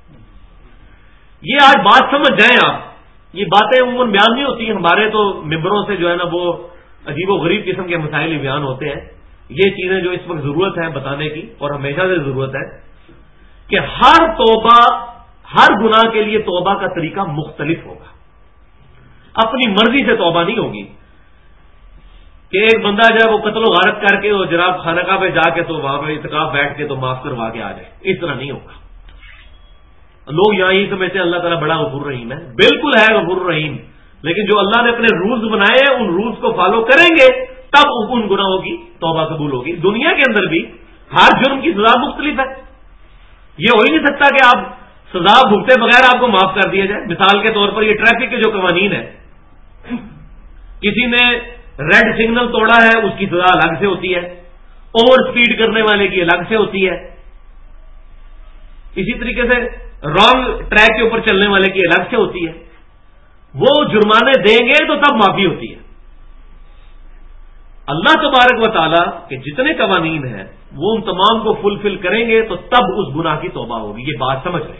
یہ آج بات سمجھ جائیں آپ، یہ باتیں عموماً بیان نہیں ہوتی ہمارے تو ممبروں سے جو ہے نا وہ عجیب و غریب قسم کے مسائل ہی بیان ہوتے ہیں. یہ چیزیں جو اس وقت ضرورت ہے بتانے کی اور ہمیشہ سے ضرورت ہے کہ ہر توبہ، ہر گناہ کے لیے توبہ کا طریقہ مختلف ہوگا. اپنی مرضی سے توبہ نہیں ہوگی کہ ایک بندہ جو ہے وہ قتل و غارت کر کے اور جناب خانقاہ پہ جا کے تو وہاں پہ اعتکاف بیٹھ کے تو معاف کروا کے آ جائے. اس طرح نہیں ہوگا. لوگ یہاں یہ سمجھتے ہیں اللہ تعالیٰ بڑا غفور رحیم ہے. بالکل ہے غفور رحیم، لیکن جو اللہ نے اپنے رولز بنائے ہیں ان رولز کو فالو کریں گے تب ان گناہوں کی توبہ قبول ہوگی. دنیا کے اندر بھی ہر جرم کی سزا مختلف ہے. یہ ہو ہی نہیں سکتا کہ آپ سزا بھگتے بغیر آپ کو معاف کر دیا جائے. مثال کے طور پر یہ ٹریفک کے جو قوانین ہیں، کسی نے ریڈ سگنل توڑا ہے اس کی سزا الگ سے ہوتی ہے، اوور سپیڈ کرنے والے کی الگ سے ہوتی ہے، اسی طریقے سے رانگ ٹریک کے اوپر چلنے والے کی الگ سے ہوتی ہے. وہ جرمانے دیں گے تو تب معافی ہوتی ہے. اللہ تبارک و تعالیٰ کے جتنے قوانین ہیں وہ ان تمام کو فلفل کریں گے تو تب اس گناہ کی توبہ ہوگی. یہ بات سمجھ لیں.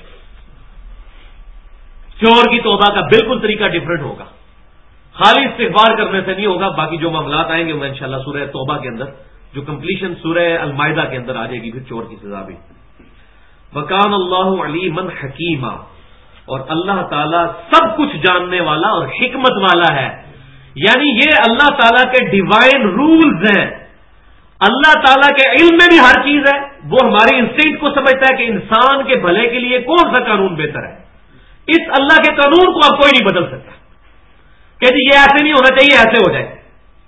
چور کی توبہ کا بالکل طریقہ ڈفرنٹ ہوگا. خالی استغفار کرنے سے نہیں ہوگا. باقی جو معاملات آئیں گے وہ انشاءاللہ سورہ توبہ کے اندر جو کمپلیشن سورہ المائدہ کے اندر آ جائے گی پھر چور کی سزا بھی. وکان اللہ علیما حکیما، اور اللہ تعالیٰ سب کچھ جاننے والا اور حکمت والا ہے. یعنی یہ اللہ تعالیٰ کے ڈیوائن رولز ہیں. اللہ تعالیٰ کے علم میں بھی ہر چیز ہے. وہ ہماری انسٹنکٹ کو سمجھتا ہے کہ انسان کے بھلے کے لیے کون سا قانون بہتر ہے. اس اللہ کے قانون کو اب کوئی نہیں بدل سکتا کہ جی یہ ایسے نہیں ہونا چاہیے ایسے ہو جائے.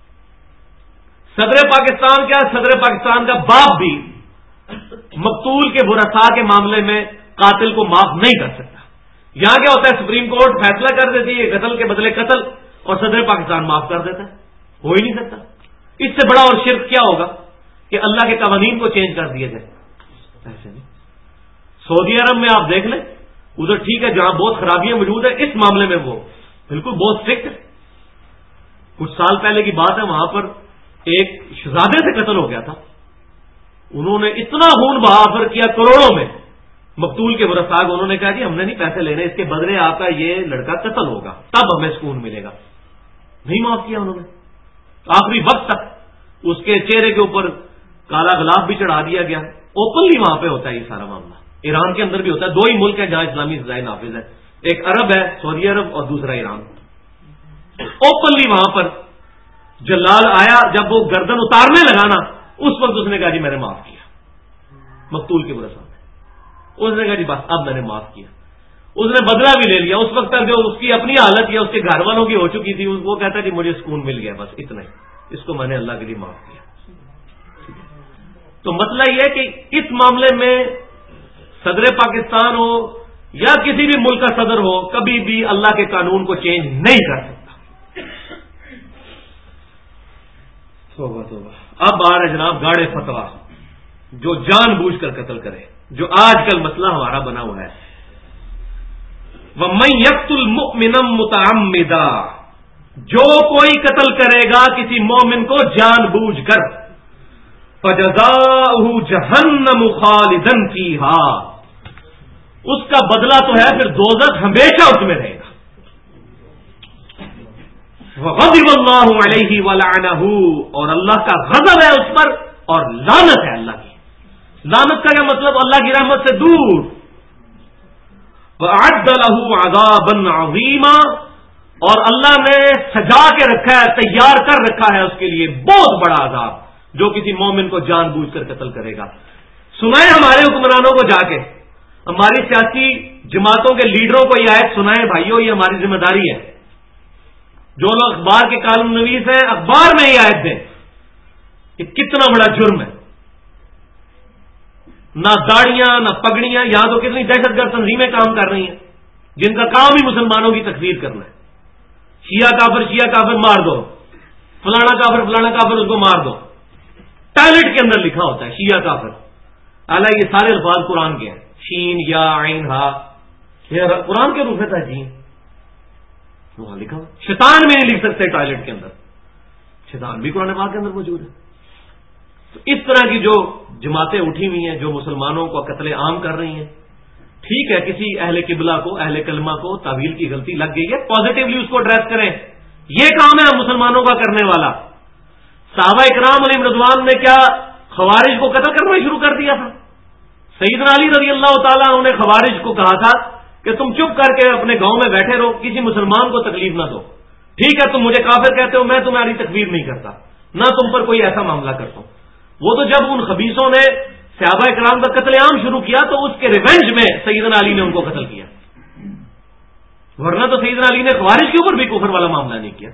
صدر پاکستان کا باپ بھی مقتول کے ورثاء کے معاملے میں قاتل کو معاف نہیں کر سکتا. یہاں کیا ہوتا ہے، سپریم کورٹ فیصلہ کر دیتی ہے قتل کے بدلے قتل، اور صدر پاکستان معاف کر دیتا ہے. ہو ہی نہیں سکتا. اس سے بڑا اور شرک کیا ہوگا کہ اللہ کے قوانین کو چینج کر دیا جائے. ایسے نہیں. سعودی عرب میں آپ دیکھ لیں، ادھر ٹھیک ہے جہاں بہت خرابیاں موجود ہیں اس معاملے میں وہ بالکل بہت اسٹرکٹ ہے. کچھ سال پہلے کی بات ہے، وہاں پر ایک شہزادے سے قتل ہو گیا تھا. انہوں نے اتنا خون بہا اثر کیا کروڑوں میں مقتول کے ورثاء کو. انہوں نے کہا جی ہم نے نہیں پیسے لینے، اس کے بدلے آپ کا یہ لڑکا قتل ہوگا تب ہمیں سکون ملے گا. نہیں معاف کیا انہوں نے. آخری وقت تک اس کے چہرے کے اوپر کالا گلاب بھی چڑھا دیا گیا. اوپنلی وہاں پہ ہوتا ہے یہ سارا معاملہ. ایران کے اندر بھی ہوتا ہے. دو ہی ملک ہیں جہاں اسلامی سزائیں نافذ ہے، ایک عرب ہے سعودی عرب اور دوسرا ایران. اوپنلی وہاں پر جلال آیا، جب وہ گردن اتارنے لگا نا اس وقت اس نے کہا جی میں نے معاف کیا. مقتول کے ورثاء نے اس نے کہا جی بس اب میں نے معاف کیا. اس نے بدلہ بھی لے لیا. اس وقت تک جو اس کی اپنی حالت یا اس کے گھر والوں کی ہو چکی تھی وہ کہتا ہے جی مجھے سکون مل گیا، بس اتنا ہی، اس کو میں نے اللہ کے لیے معاف کیا. تو مسئلہ یہ ہے کہ اس معاملے میں صدر پاکستان ہو یا کسی بھی ملک کا صدر ہو کبھی بھی اللہ کے قانون کو چینج نہیں کر سکتا. اب آ رہے جناب گاڑے فتوا، جو جان بوجھ کر قتل کرے، جو آج کل مسئلہ ہمارا بنا ہوا ہے. وَمَن يَقْتُلْ مُؤْمِنًا مُتَعَمِّدًا، جو کوئی قتل کرے گا کسی مومن کو جان بوجھ کر، فَجَزَاؤُهُ جَهَنَّمُ خَالِدًا فِيهَا، اس کا بدلہ تو ہے پھر دوزخ، ہمیشہ اس میں رہے گا. وَغَضِبَ اللَّهُ عَلَيْهِ وَلَعَنَهُ، اور اللہ کا غضب ہے اس پر اور لعنت ہے اللہ کی. لعنت کا کیا مطلب؟ اللہ کی رحمت سے دور. وَأَعَدَّ لَهُ عَذَابًا عَظِيمًا، اور اللہ نے سجا کے رکھا ہے، تیار کر رکھا ہے اس کے لیے بہت بڑا عذاب جو کسی مومن کو جان بوجھ کر قتل کرے گا. سنائیں ہمارے حکمرانوں کو جا کے، ہماری سیاسی جماعتوں کے لیڈروں کو یہ آیت سنائیں بھائیوں، یہ ہماری ذمہ داری ہے. جو لوگ اخبار کے کالم نویس ہیں اخبار میں یہ آیت دیں. یہ کتنا بڑا جرم ہے. نہ داڑیاں نہ پگڑیاں، یہاں تو کتنی دہشت گرد تنظیمیں کام کر رہی ہیں جن کا کام ہی مسلمانوں کی تکفیر کرنا ہے. شیعہ کافر مار دو، فلانا کافر اس کو مار دو. ٹائلٹ کے اندر لکھا ہوتا ہے شیعہ کافر. حالانکہ یہ سارے الفاظ قرآن کے ہیں، شین یا عین ہا، یہ قرآن کے روپ ہے جی وہاں لکھا ہوا. شیطان بھی نہیں لکھ سکتے ٹوائلٹ کے اندر، شیطان بھی قرآن پاک کے اندر موجود ہے. تو اس طرح کی جو جماعتیں اٹھی ہوئی ہیں جو مسلمانوں کو قتل عام کر رہی ہیں، ٹھیک ہے کسی اہل قبلہ کو، اہل کلمہ کو تعویل کی غلطی لگ گئی ہے، پازیٹیولی اس کو ایڈریس کریں. یہ کام ہے مسلمانوں کا کرنے والا. صحابہ اکرام علیہم رضوان نے کیا خوارج کو قتل کرنا شروع کر دیا تھا؟ سیدنا علی رضی اللہ تعالیٰ عنہ نے خوارج کو کہا تھا کہ تم چپ کر کے اپنے گاؤں میں بیٹھے رہو، کسی مسلمان کو تکلیف نہ دو. ٹھیک ہے تم مجھے کافر کہتے ہو، میں تمہاری تکفیر نہیں کرتا، نہ تم پر کوئی ایسا معاملہ کرتا ہوں. وہ تو جب ان خبیثوں نے صحابہ اکرام کا قتل عام شروع کیا تو اس کے ریونج میں سیدنا علی نے ان کو قتل کیا، ورنہ تو سیدنا علی نے خوارج کے اوپر بھی کفر والا معاملہ نہیں کیا.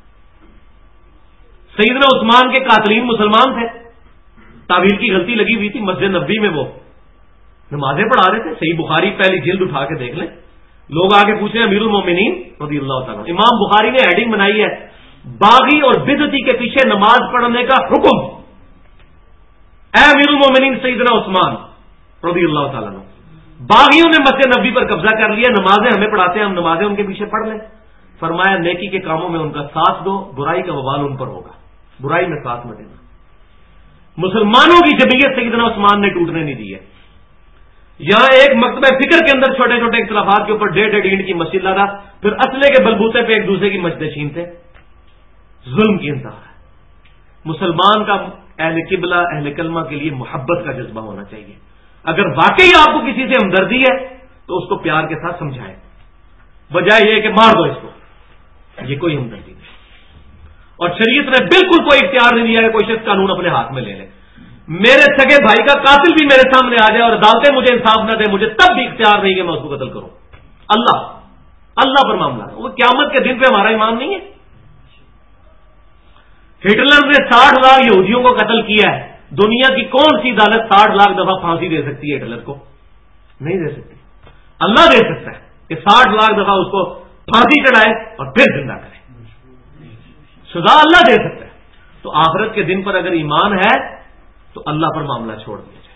سیدنا عثمان کے قاتلین مسلمان تھے، تعویل کی غلطی لگی ہوئی تھی. مسجد نبوی میں وہ نمازیں پڑھا رہے تھے. صحیح بخاری پہلی جلد اٹھا کے دیکھ لیں. لوگ آگے پوچھیں امیر المومنین رضی اللہ تعالیٰ. امام بخاری نے ہیڈنگ بنائی ہے باغی اور بدعتی کے پیچھے نماز پڑھنے کا حکم. اے امیر المومنین سیدنا عثمان رضی اللہ تعالیٰ عنہ، باغیوں نے مسجد نبوی پر قبضہ کر لیا، نمازیں ہمیں پڑھاتے ہیں، ہم نمازیں ان کے پیچھے پڑھ لیں. فرمایا نیکی کے کاموں میں ان کا ساتھ دو، برائی کا وبال ان پر ہوگا، برائی میں ساتھ نہ دینا. مسلمانوں کی جمعیت سیدنا عثمان نے ٹوٹنے نہیں دی ہے. یہاں ایک مکتبہ فکر کے اندر چھوٹے چھوٹے اختلافات کے اوپر 1.5 اینٹ کی مسجد لگا, پھر اسلحے کے بلبوتے پہ ایک دوسرے کی مسجدیں چھینتے. ظلم کی انتہا ہے. مسلمان کا اہل قبلہ اہل کلمہ کے لیے محبت کا جذبہ ہونا چاہیے. اگر واقعی آپ کو کسی سے ہمدردی ہے تو اس کو پیار کے ساتھ سمجھائیں, بجائے یہ کہ مار دو اس کو. یہ کوئی ہمدردی نہیں. اور شریعت نے بالکل کوئی اختیار نہیں دیا کہ کوئی شخص قانون اپنے ہاتھ میں لے لے. میرے سگے بھائی کا قاتل بھی میرے سامنے آ جائے اور عدالتیں مجھے انصاف نہ دے, مجھے تب بھی اختیار نہیں کہ میں اس کو قتل کروں. اللہ پر معاملہ ہے. وہ قیامت کے دن پہ ہمارا ایمان نہیں ہے. ہٹلر نے 60 لاکھ یہودیوں کو قتل کیا ہے. دنیا کی کون سی عدالت 60 لاکھ دفعہ پھانسی دے سکتی ہے ہٹلر کو؟ نہیں دے سکتی. اللہ دے سکتا ہے کہ 60 لاکھ دفعہ اس کو پھانسی چڑھائے اور پھر زندہ کرے. سزا اللہ دے سکتا ہے. تو آخرت کے دن پر اگر ایمان ہے تو اللہ پر معاملہ چھوڑ دیا جائے.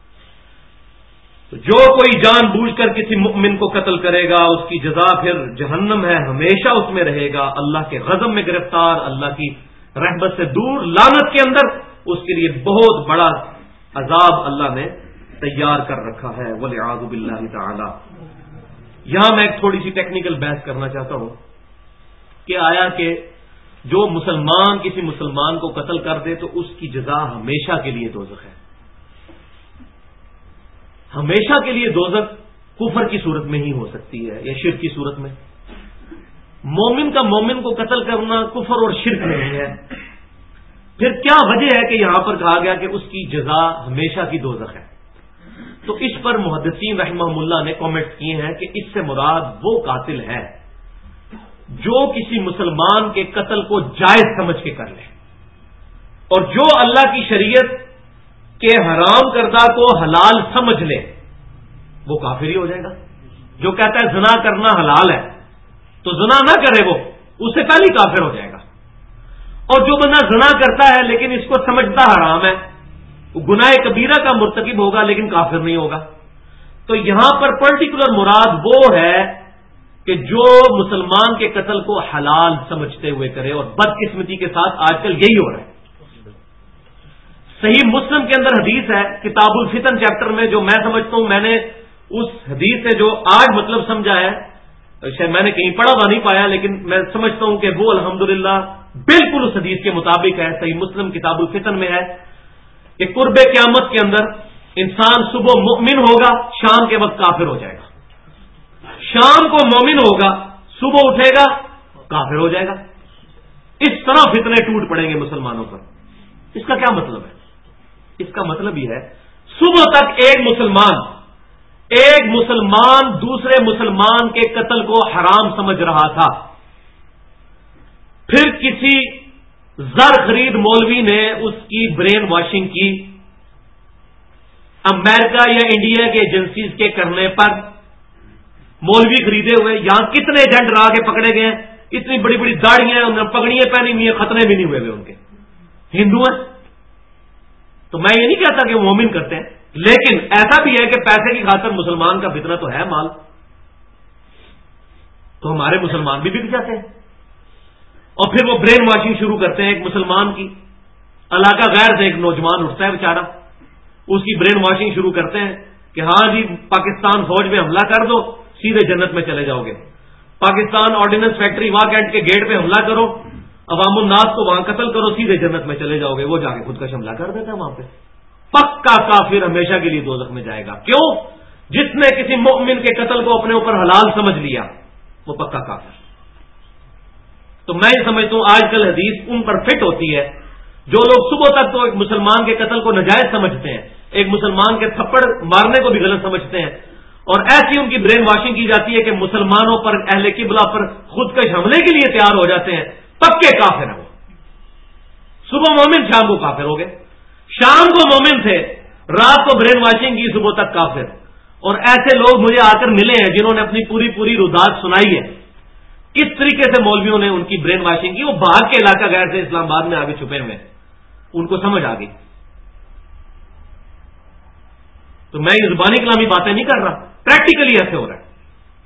تو جو کوئی جان بوجھ کر کسی مؤمن کو قتل کرے گا اس کی جزا پھر جہنم ہے, ہمیشہ اس میں رہے گا, اللہ کے غضب میں گرفتار, اللہ کی رحمت سے دور, لعنت کے اندر. اس کے لیے بہت بڑا عذاب اللہ نے تیار کر رکھا ہے. والعیاذ باللہ تعالی. یہاں میں ایک تھوڑی سی ٹیکنیکل بحث کرنا چاہتا ہوں کہ آیا کہ جو مسلمان کسی مسلمان کو قتل کر دے تو اس کی جزا ہمیشہ کے لیے دوزخ ہے. ہمیشہ کے لیے دوزخ کفر کی صورت میں ہی ہو سکتی ہے یا شرک کی صورت میں. مومن کا مومن کو قتل کرنا کفر اور شرک نہیں ہے. پھر کیا وجہ ہے کہ یہاں پر کہا گیا کہ اس کی جزا ہمیشہ کی دوزخ ہے؟ تو اس پر محدثین رحمہم اللہ نے کامنٹ کیے ہیں کہ اس سے مراد وہ قاتل ہے جو کسی مسلمان کے قتل کو جائز سمجھ کے کر لے, اور جو اللہ کی شریعت کے حرام کردہ کو حلال سمجھ لے وہ کافر ہی ہو جائے گا. جو کہتا ہے زنا کرنا حلال ہے تو زنا نہ کرے, وہ اس سے پہلے ہی کافر ہو جائے گا. اور جو بندہ زنا کرتا ہے لیکن اس کو سمجھتا حرام ہے وہ گناہ کبیرہ کا مرتکب ہوگا لیکن کافر نہیں ہوگا. تو یہاں پر پرٹیکولر مراد وہ ہے کہ جو مسلمان کے قتل کو حلال سمجھتے ہوئے کرے, اور بدقسمتی کے ساتھ آج کل یہی ہو رہا ہے. صحیح مسلم کے اندر حدیث ہے کتاب الفتن چیپٹر میں, جو میں سمجھتا ہوں, میں نے اس حدیث سے جو آج مطلب سمجھا ہے, شاید میں نے کہیں پڑھا ہوا نہیں پایا لیکن میں سمجھتا ہوں کہ وہ الحمدللہ بالکل اس حدیث کے مطابق ہے. صحیح مسلم کتاب الفتن میں ہے کہ قرب قیامت کے اندر انسان صبح مؤمن ہوگا, شام کے وقت کافر ہو جائے گا. شام کو مومن ہوگا, صبح اٹھے گا کافر ہو جائے گا. اس طرح فتنے ٹوٹ پڑیں گے مسلمانوں پر. اس کا کیا مطلب ہے؟ اس کا مطلب یہ ہے صبح تک ایک مسلمان دوسرے مسلمان کے قتل کو حرام سمجھ رہا تھا. پھر کسی زر خرید مولوی نے اس کی برین واشنگ کی, امریکہ یا انڈیا کے ایجنسیز کے کرنے پر مولوی خریدے ہوئے. یہاں کتنے ایجنٹ رہا کے پکڑے گئے ہیں, اتنی بڑی بڑی داڑیاں ہیں, انہوں نے پگڑیاں پہنی ہوئی ہیں, ختنے بھی نہیں ہوئے ان کے, ہندو ہیں. تو میں یہ نہیں کہتا کہ وہ مومن کرتے ہیں, لیکن ایسا بھی ہے کہ پیسے کی خاطر مسلمان کا فتنہ تو ہے مال, تو ہمارے مسلمان بھی بک جاتے ہیں. اور پھر وہ برین واشنگ شروع کرتے ہیں ایک مسلمان کی. علاقہ غیر سے ایک نوجوان اٹھتا ہے بیچارہ, اس کی برین واشنگ شروع کرتے ہیں کہ ہاں جی پاکستان فوج میں حملہ کر دو سیدھے جنت میں چلے جاؤ گے. Pakistan ordnance factory Wah cantt کے گیٹ پہ حملہ کرو, عوام الناس کو وہاں قتل کرو, سیدھے جنت میں چلے جاؤ گے. وہ جا کے خودکش حملہ کر دیتا ہے وہاں پہ. پکا کافر ہمیشہ کے لیے دوزخ میں جائے گا. کیوں؟ جس نے کسی مؤمن کے قتل کو اپنے اوپر حلال سمجھ لیا وہ پکا کافر. تو میں یہ سمجھتا ہوں آج کل حدیث ان پر فٹ ہوتی ہے جو لوگ صبح تک تو ایک مسلمان کے قتل کو ناجائز سمجھتے ہیں, ایک مسلمان کے تھپڑ مارنے کو بھی غلط سمجھتے ہیں, اور ایسی ان کی برین واشنگ کی جاتی ہے کہ مسلمانوں پر اہل قبلہ پر خودکش حملے کے لیے تیار ہو جاتے ہیں. پکے کافر ہیں وہ. صبح مومن شام کو کافر ہو گئے, شام کو مومن تھے, رات کو برین واشنگ کی, صبح تک کافر. اور ایسے لوگ مجھے آ کر ملے ہیں جنہوں نے اپنی پوری روداد سنائی ہے کس طریقے سے مولویوں نے ان کی برین واشنگ کی. وہ باہر کے علاقہ غیر سے اسلام آباد میں آگے چھپے ہوئے, ان کو سمجھ آ گئی. تو میں یہ زبانی کلامی باتیں نہیں کر رہا, پریکٹیکلی ایسے ہو رہا ہے.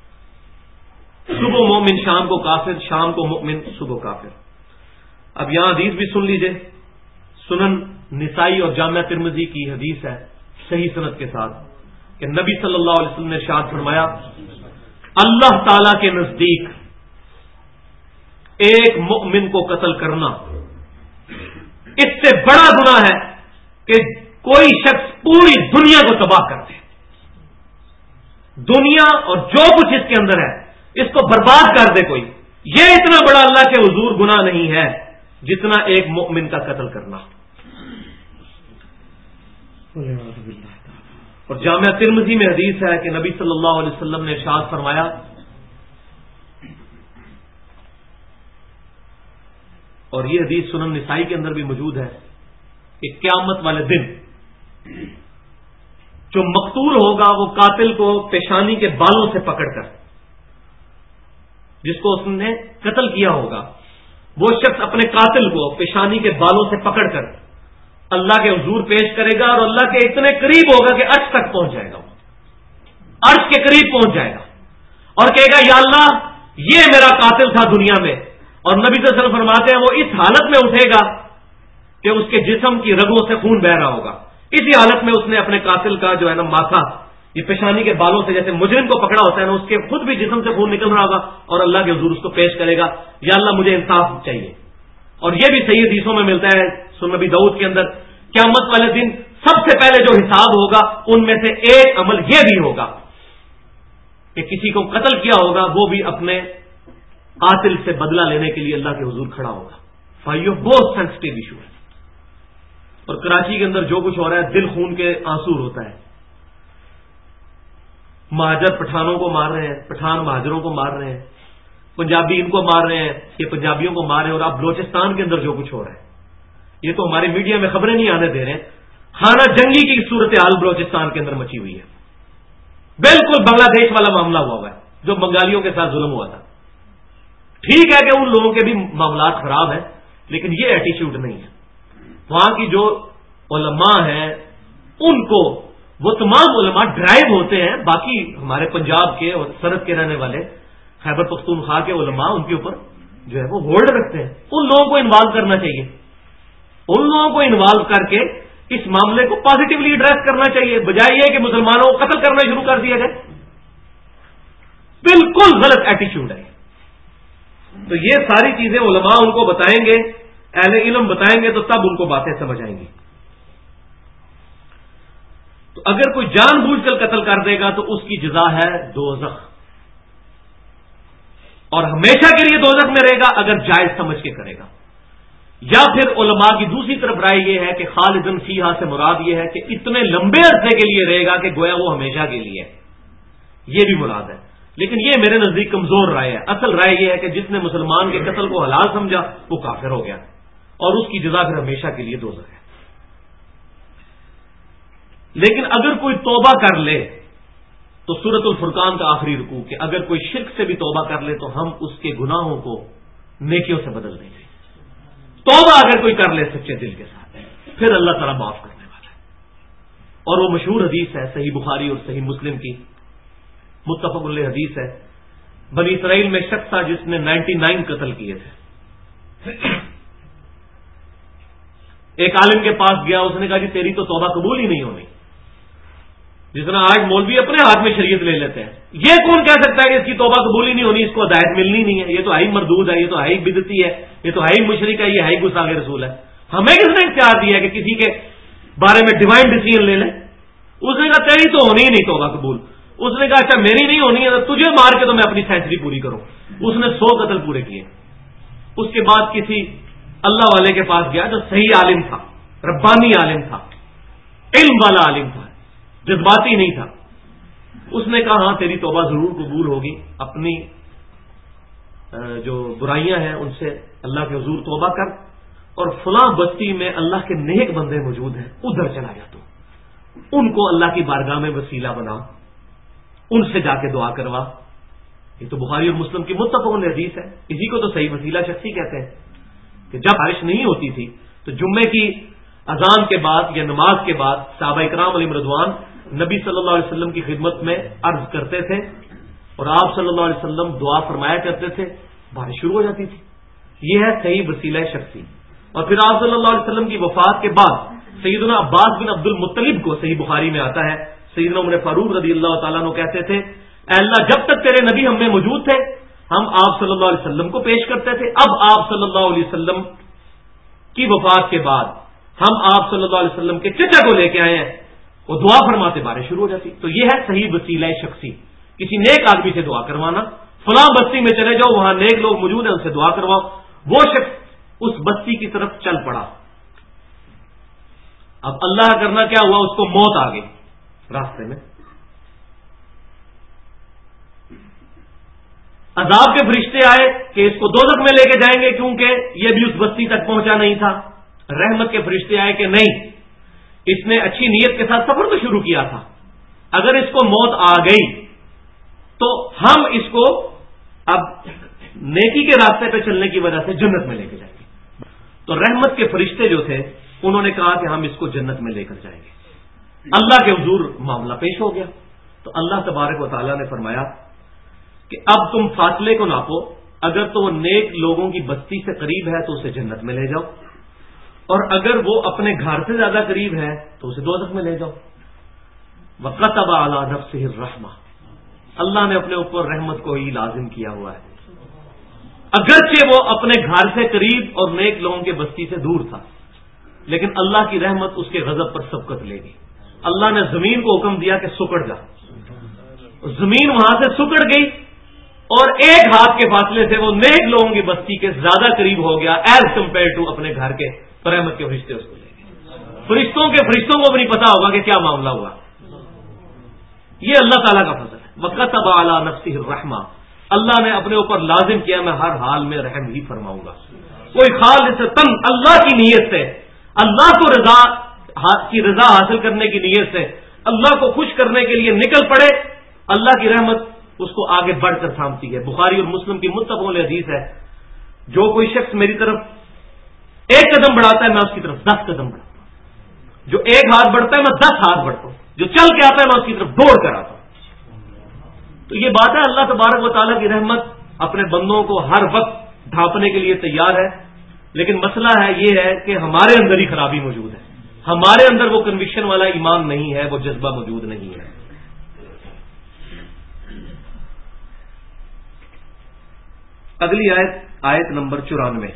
صبح مومن شام کو کافر, شام کو مومن صبح کافر. اب یہاں حدیث بھی سن لیجئے, سنن نسائی اور جامعہ ترمذی کی حدیث ہے صحیح سند کے ساتھ کہ نبی صلی اللہ علیہ وسلم نے ارشاد فرمایا اللہ تعالی کے نزدیک ایک مؤمن کو قتل کرنا اس سے بڑا گناہ ہے کہ کوئی شخص پوری دنیا کو تباہ کر دے. دنیا اور جو کچھ اس کے اندر ہے اس کو برباد کر دے کوئی. یہ اتنا بڑا اللہ کے حضور گناہ نہیں ہے جتنا ایک مؤمن کا قتل کرنا. اور جامعہ ترمذی میں حدیث ہے کہ نبی صلی اللہ علیہ وسلم نے ارشاد فرمایا اور یہ حدیث سنن نسائی کے اندر بھی موجود ہے کہ قیامت والے دن جو مقتول ہوگا وہ قاتل کو پیشانی کے بالوں سے پکڑ کر، جس کو اس نے قتل کیا ہوگا وہ شخص اپنے قاتل کو پیشانی کے بالوں سے پکڑ کر اللہ کے حضور پیش کرے گا اور اللہ کے اتنے قریب ہوگا کہ عرش تک پہنچ جائے گا، عرش کے قریب پہنچ جائے گا اور کہے گا یا اللہ یہ میرا قاتل تھا دنیا میں. اور نبی صلی اللہ علیہ وسلم فرماتے ہیں وہ اس حالت میں اٹھے گا کہ اس کے جسم کی رگوں سے خون بہ رہا ہوگا. اسی حالت میں اس نے اپنے قاتل کا جو ہے نا ماتھا یہ پیشانی کے بالوں سے جیسے مجرم کو پکڑا ہوتا ہے نا اس کے خود بھی جسم سے خون نکل رہا ہوگا اور اللہ کے حضور اس کو پیش کرے گا یا اللہ مجھے انصاف چاہیے. اور یہ بھی صحیح حدیثوں میں ملتا ہے سنن نبی داؤد کے اندر قیامت والے دن سب سے پہلے جو حساب ہوگا ان میں سے ایک عمل یہ بھی ہوگا کہ کسی کو قتل کیا ہوگا وہ بھی اپنے قاتل سے بدلہ لینے کے لیے اللہ کے حضور کھڑا ہوگا. بھائیو بہت سینسٹیو ایشو ہے اور کراچی کے اندر جو کچھ ہو رہا ہے دل خون کے آنسو ہوتا ہے. مہاجر پٹھانوں کو مار رہے ہیں، پٹھان مہاجروں کو مار رہے ہیں، پنجابی ان کو مار رہے ہیں، یہ پنجابیوں کو مار رہے ہیں. اور اب بلوچستان کے اندر جو کچھ ہو رہا ہے یہ تو ہماری میڈیا میں خبریں نہیں آنے دے رہے ہیں. خانہ جنگی کی صورتحال بلوچستان کے اندر مچی ہوئی ہے. بالکل بنگلہ دیش والا معاملہ ہوا ہے جو بنگالیوں کے ساتھ ظلم ہوا تھا. ٹھیک ہے کہ ان لوگوں کے بھی معاملات خراب ہیں لیکن یہ ایٹیچیوڈ نہیں ہے. وہاں کی جو علماء ہیں ان کو وہ تمام علماء ڈرائیو ہوتے ہیں. باقی ہمارے پنجاب کے اور سرحد کے رہنے والے خیبر پختونخوا کے علماء ان کے اوپر جو ہے وہ ہولڈ رکھتے ہیں. ان لوگوں کو انوالو کرنا چاہیے، ان لوگوں کو انوالو کر کے اس معاملے کو پازیٹیولی ایڈریس کرنا چاہیے بجائے یہ کہ مسلمانوں کو قتل کرنا شروع کر دیا جائے. بالکل غلط ایٹیچیوڈ ہے. تو یہ ساری چیزیں علماء ان کو بتائیں گے، اہل علم بتائیں گے تو تب ان کو باتیں سمجھ آئیں گی. تو اگر کوئی جان بوجھ کر قتل کر دے گا تو اس کی جزا ہے دوزخ اور ہمیشہ کے لیے دوزخ میں رہے گا اگر جائز سمجھ کے کرے گا. یا پھر علماء کی دوسری طرف رائے یہ ہے کہ خالدن فیہا سے مراد یہ ہے کہ اتنے لمبے عرصے کے لیے رہے گا کہ گویا وہ ہمیشہ کے لیے، یہ بھی مراد ہے. لیکن یہ میرے نزدیک کمزور رائے ہے. اصل رائے یہ ہے کہ جس نے مسلمان کے قتل کو حلال سمجھا وہ کافر ہو گیا اور اس کی جزا پھر ہمیشہ کے لیے دوزخ ہے. لیکن اگر کوئی توبہ کر لے تو سورۃ الفرقان کا آخری رکوع کہ اگر کوئی شرک سے بھی توبہ کر لے تو ہم اس کے گناہوں کو نیکیوں سے بدل دیں گے. توبہ اگر کوئی کر لے سچے دل کے ساتھ پھر اللہ تعالیٰ معاف کرنے والا ہے. اور وہ مشہور حدیث ہے صحیح بخاری اور صحیح مسلم کی متفق علیہ حدیث ہے. بنی اسرائیل میں شخص تھا جس نے 99 قتل کیے تھے. ایک عالم کے پاس گیا، اس نے کہا جی تیری تو توبہ قبول ہی نہیں ہونی. جس طرح آج مولوی اپنے ہاتھ میں شریعت لے لیتے ہیں، یہ کون کہہ سکتا ہے کہ اس کی توبہ قبول ہی نہیں ہونی، اس کو ہدایت ملنی نہیں ہے، یہ تو ہائی مردود ہے، یہ تو ہائی بدعتی ہے، یہ تو ہائی مشرک ہے، یہ ہائی گستاخ رسول ہے. ہمیں کس نے اختیار دیا ہے کہ کسی کے بارے میں ڈیوائن ڈیسیژن لے لیں؟ اس نے کہا تیری تو ہونی ہی نہیں توبہ قبول. اس نے کہا اچھا میری نہیں ہونی ہے تو تجھے مار کے تو میں اپنی سینچری پوری کروں. اس نے 100 قتل پورے کیے. اس کے بعد کسی اللہ والے کے پاس گیا جو صحیح عالم تھا، ربانی عالم تھا، علم والا عالم تھا، جذباتی نہیں تھا. اس نے کہا ہاں تیری توبہ ضرور قبول ہوگی، اپنی جو برائیاں ہیں ان سے اللہ کے حضور توبہ کر اور فلاں بستی میں اللہ کے نیک بندے موجود ہیں ادھر چلا جا، تو ان کو اللہ کی بارگاہ میں وسیلہ بنا، ان سے جا کے دعا کروا. یہ تو بخاری اور مسلم کی متفق علیہ حدیث ہے. اسی کو تو صحیح وسیلہ شخصی کہتے ہیں کہ جب بارش نہیں ہوتی تھی تو جمعے کی اذان کے بعد یا نماز کے بعد صحابہ اکرام علیہم رضوان نبی صلی اللہ علیہ وسلم کی خدمت میں عرض کرتے تھے اور آپ صلی اللہ علیہ وسلم دعا فرمایا کرتے تھے، بارش شروع ہو جاتی تھی. یہ ہے صحیح وسیلہ شخصی. اور پھر آپ صلی اللہ علیہ وسلم کی وفات کے بعد سیدنا عباس بن عبد المطلب کو، صحیح بخاری میں آتا ہے، سیدنا عمر فاروق رضی اللہ تعالیٰ عنہ کہتے تھے اے اللہ جب تک تیرے نبی ہم میں موجود تھے ہم آپ صلی اللہ علیہ وسلم کو پیش کرتے تھے، اب آپ صلی اللہ علیہ وسلم کی وفات کے بعد ہم آپ صلی اللہ علیہ وسلم کے چچا کو لے کے آئے ہیں، وہ دعا فرماتے بارش شروع ہو جاتی۔ تو یہ ہے صحیح وسیلہ شخصی، کسی نیک آدمی سے دعا کروانا، فلاں بستی میں چلے جاؤ وہاں نیک لوگ موجود ہیں ان سے دعا کرواؤ، وہ شخص اس بستی کی طرف چل پڑا، اب اللہ کرنا کیا ہوا، اس کو موت آ گئی راستے میں، عذاب کے فرشتے آئے کہ اس کو دوزخ میں لے کے جائیں گے کیونکہ یہ بھی اس بستی تک پہنچا نہیں تھا، رحمت کے فرشتے آئے کہ نہیں اس نے اچھی نیت کے ساتھ سفر تو شروع کیا تھا، اگر اس کو موت آ گئی تو ہم اس کو اب نیکی کے راستے پہ چلنے کی وجہ سے جنت میں لے کے جائیں گے۔ تو رحمت کے فرشتے جو تھے انہوں نے کہا کہ ہم اس کو جنت میں لے کر جائیں گے، اللہ کے حضور معاملہ پیش ہو گیا، تو اللہ تبارک و تعالیٰ نے فرمایا کہ اب تم فاصلے کو ناپو، اگر تو وہ نیک لوگوں کی بستی سے قریب ہے تو اسے جنت میں لے جاؤ، اور اگر وہ اپنے گھر سے زیادہ قریب ہے تو اسے دوزخ میں لے جاؤ۔ وَكَتَبَ عَلَى نَفْسِهِ الرَّحْمَةَ، اللہ نے اپنے اوپر رحمت کو ہی لازم کیا ہوا ہے، اگرچہ وہ اپنے گھر سے قریب اور نیک لوگوں کے بستی سے دور تھا، لیکن اللہ کی رحمت اس کے غضب پر سبقت لے گی۔ اللہ نے زمین کو حکم دیا کہ سکڑ جا، زمین وہاں سے سکڑ گئی اور ایک ہاتھ کے فاصلے سے وہ نیک لوگوں کی بستی کے زیادہ قریب ہو گیا ایز کمپیئر ٹو اپنے گھر کے، تو رحمت کے فرشتے اس کو لے گئے۔ فرشتوں کو بھی نہیں پتا ہوگا کہ کیا معاملہ ہوا، یہ اللہ تعالیٰ کا فضل ہے۔ وَكَتَبَ عَلَى نَفْسِهِ الرَّحْمَةَ، اللہ نے اپنے اوپر لازم کیا میں ہر حال میں رحم ہی فرماؤں گا۔ کوئی خالصتاً اللہ کی نیت سے، اللہ کو کی رضا حاصل کرنے کی نیت سے، اللہ کو خوش کرنے کے لیے نکل پڑے، اللہ کی رحمت اس کو آگے بڑھ کر تھامتی ہے۔ بخاری اور مسلم کی متفق علیہ حدیث ہے، جو کوئی شخص میری طرف ایک قدم بڑھاتا ہے میں اس کی طرف 10 قدم بڑھاتا ہوں، جو ایک ہاتھ بڑھتا ہے میں 10 ہاتھ بڑھتا ہوں، جو چل کے آتا ہے میں اس کی طرف دوڑ کر آتا ہوں۔ تو یہ بات ہے، اللہ تبارک و تعالیٰ کی رحمت اپنے بندوں کو ہر وقت ڈھانپنے کے لیے تیار ہے، لیکن مسئلہ ہے یہ ہے کہ ہمارے اندر ہی خرابی موجود ہے، ہمارے اندر وہ کنوکشن والا ایمان نہیں ہے، وہ جذبہ موجود نہیں ہے۔ اگلی آیت نمبر 94،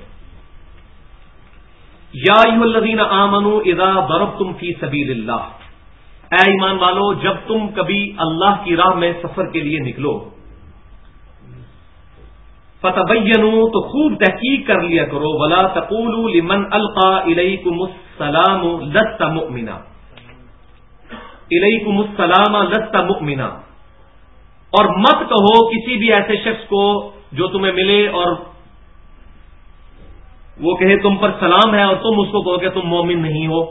یا ایھا الذین آمنوا اذا ضربتم فی سبیل اللہ، اے ایمان والو جب تم کبھی اللہ کی راہ میں سفر کے لیے نکلو، فتبینوا تو خوب تحقیق کر لیا کرو، ولا تقولوا لمن القى الیکم السلام لست مؤمنا، الیکم السلام لست مؤمنا، اور مت کہو کسی بھی ایسے شخص کو جو تمہیں ملے اور وہ کہے تم پر سلام ہے اور تم اس کو کہو کہ تم مومن نہیں ہو۔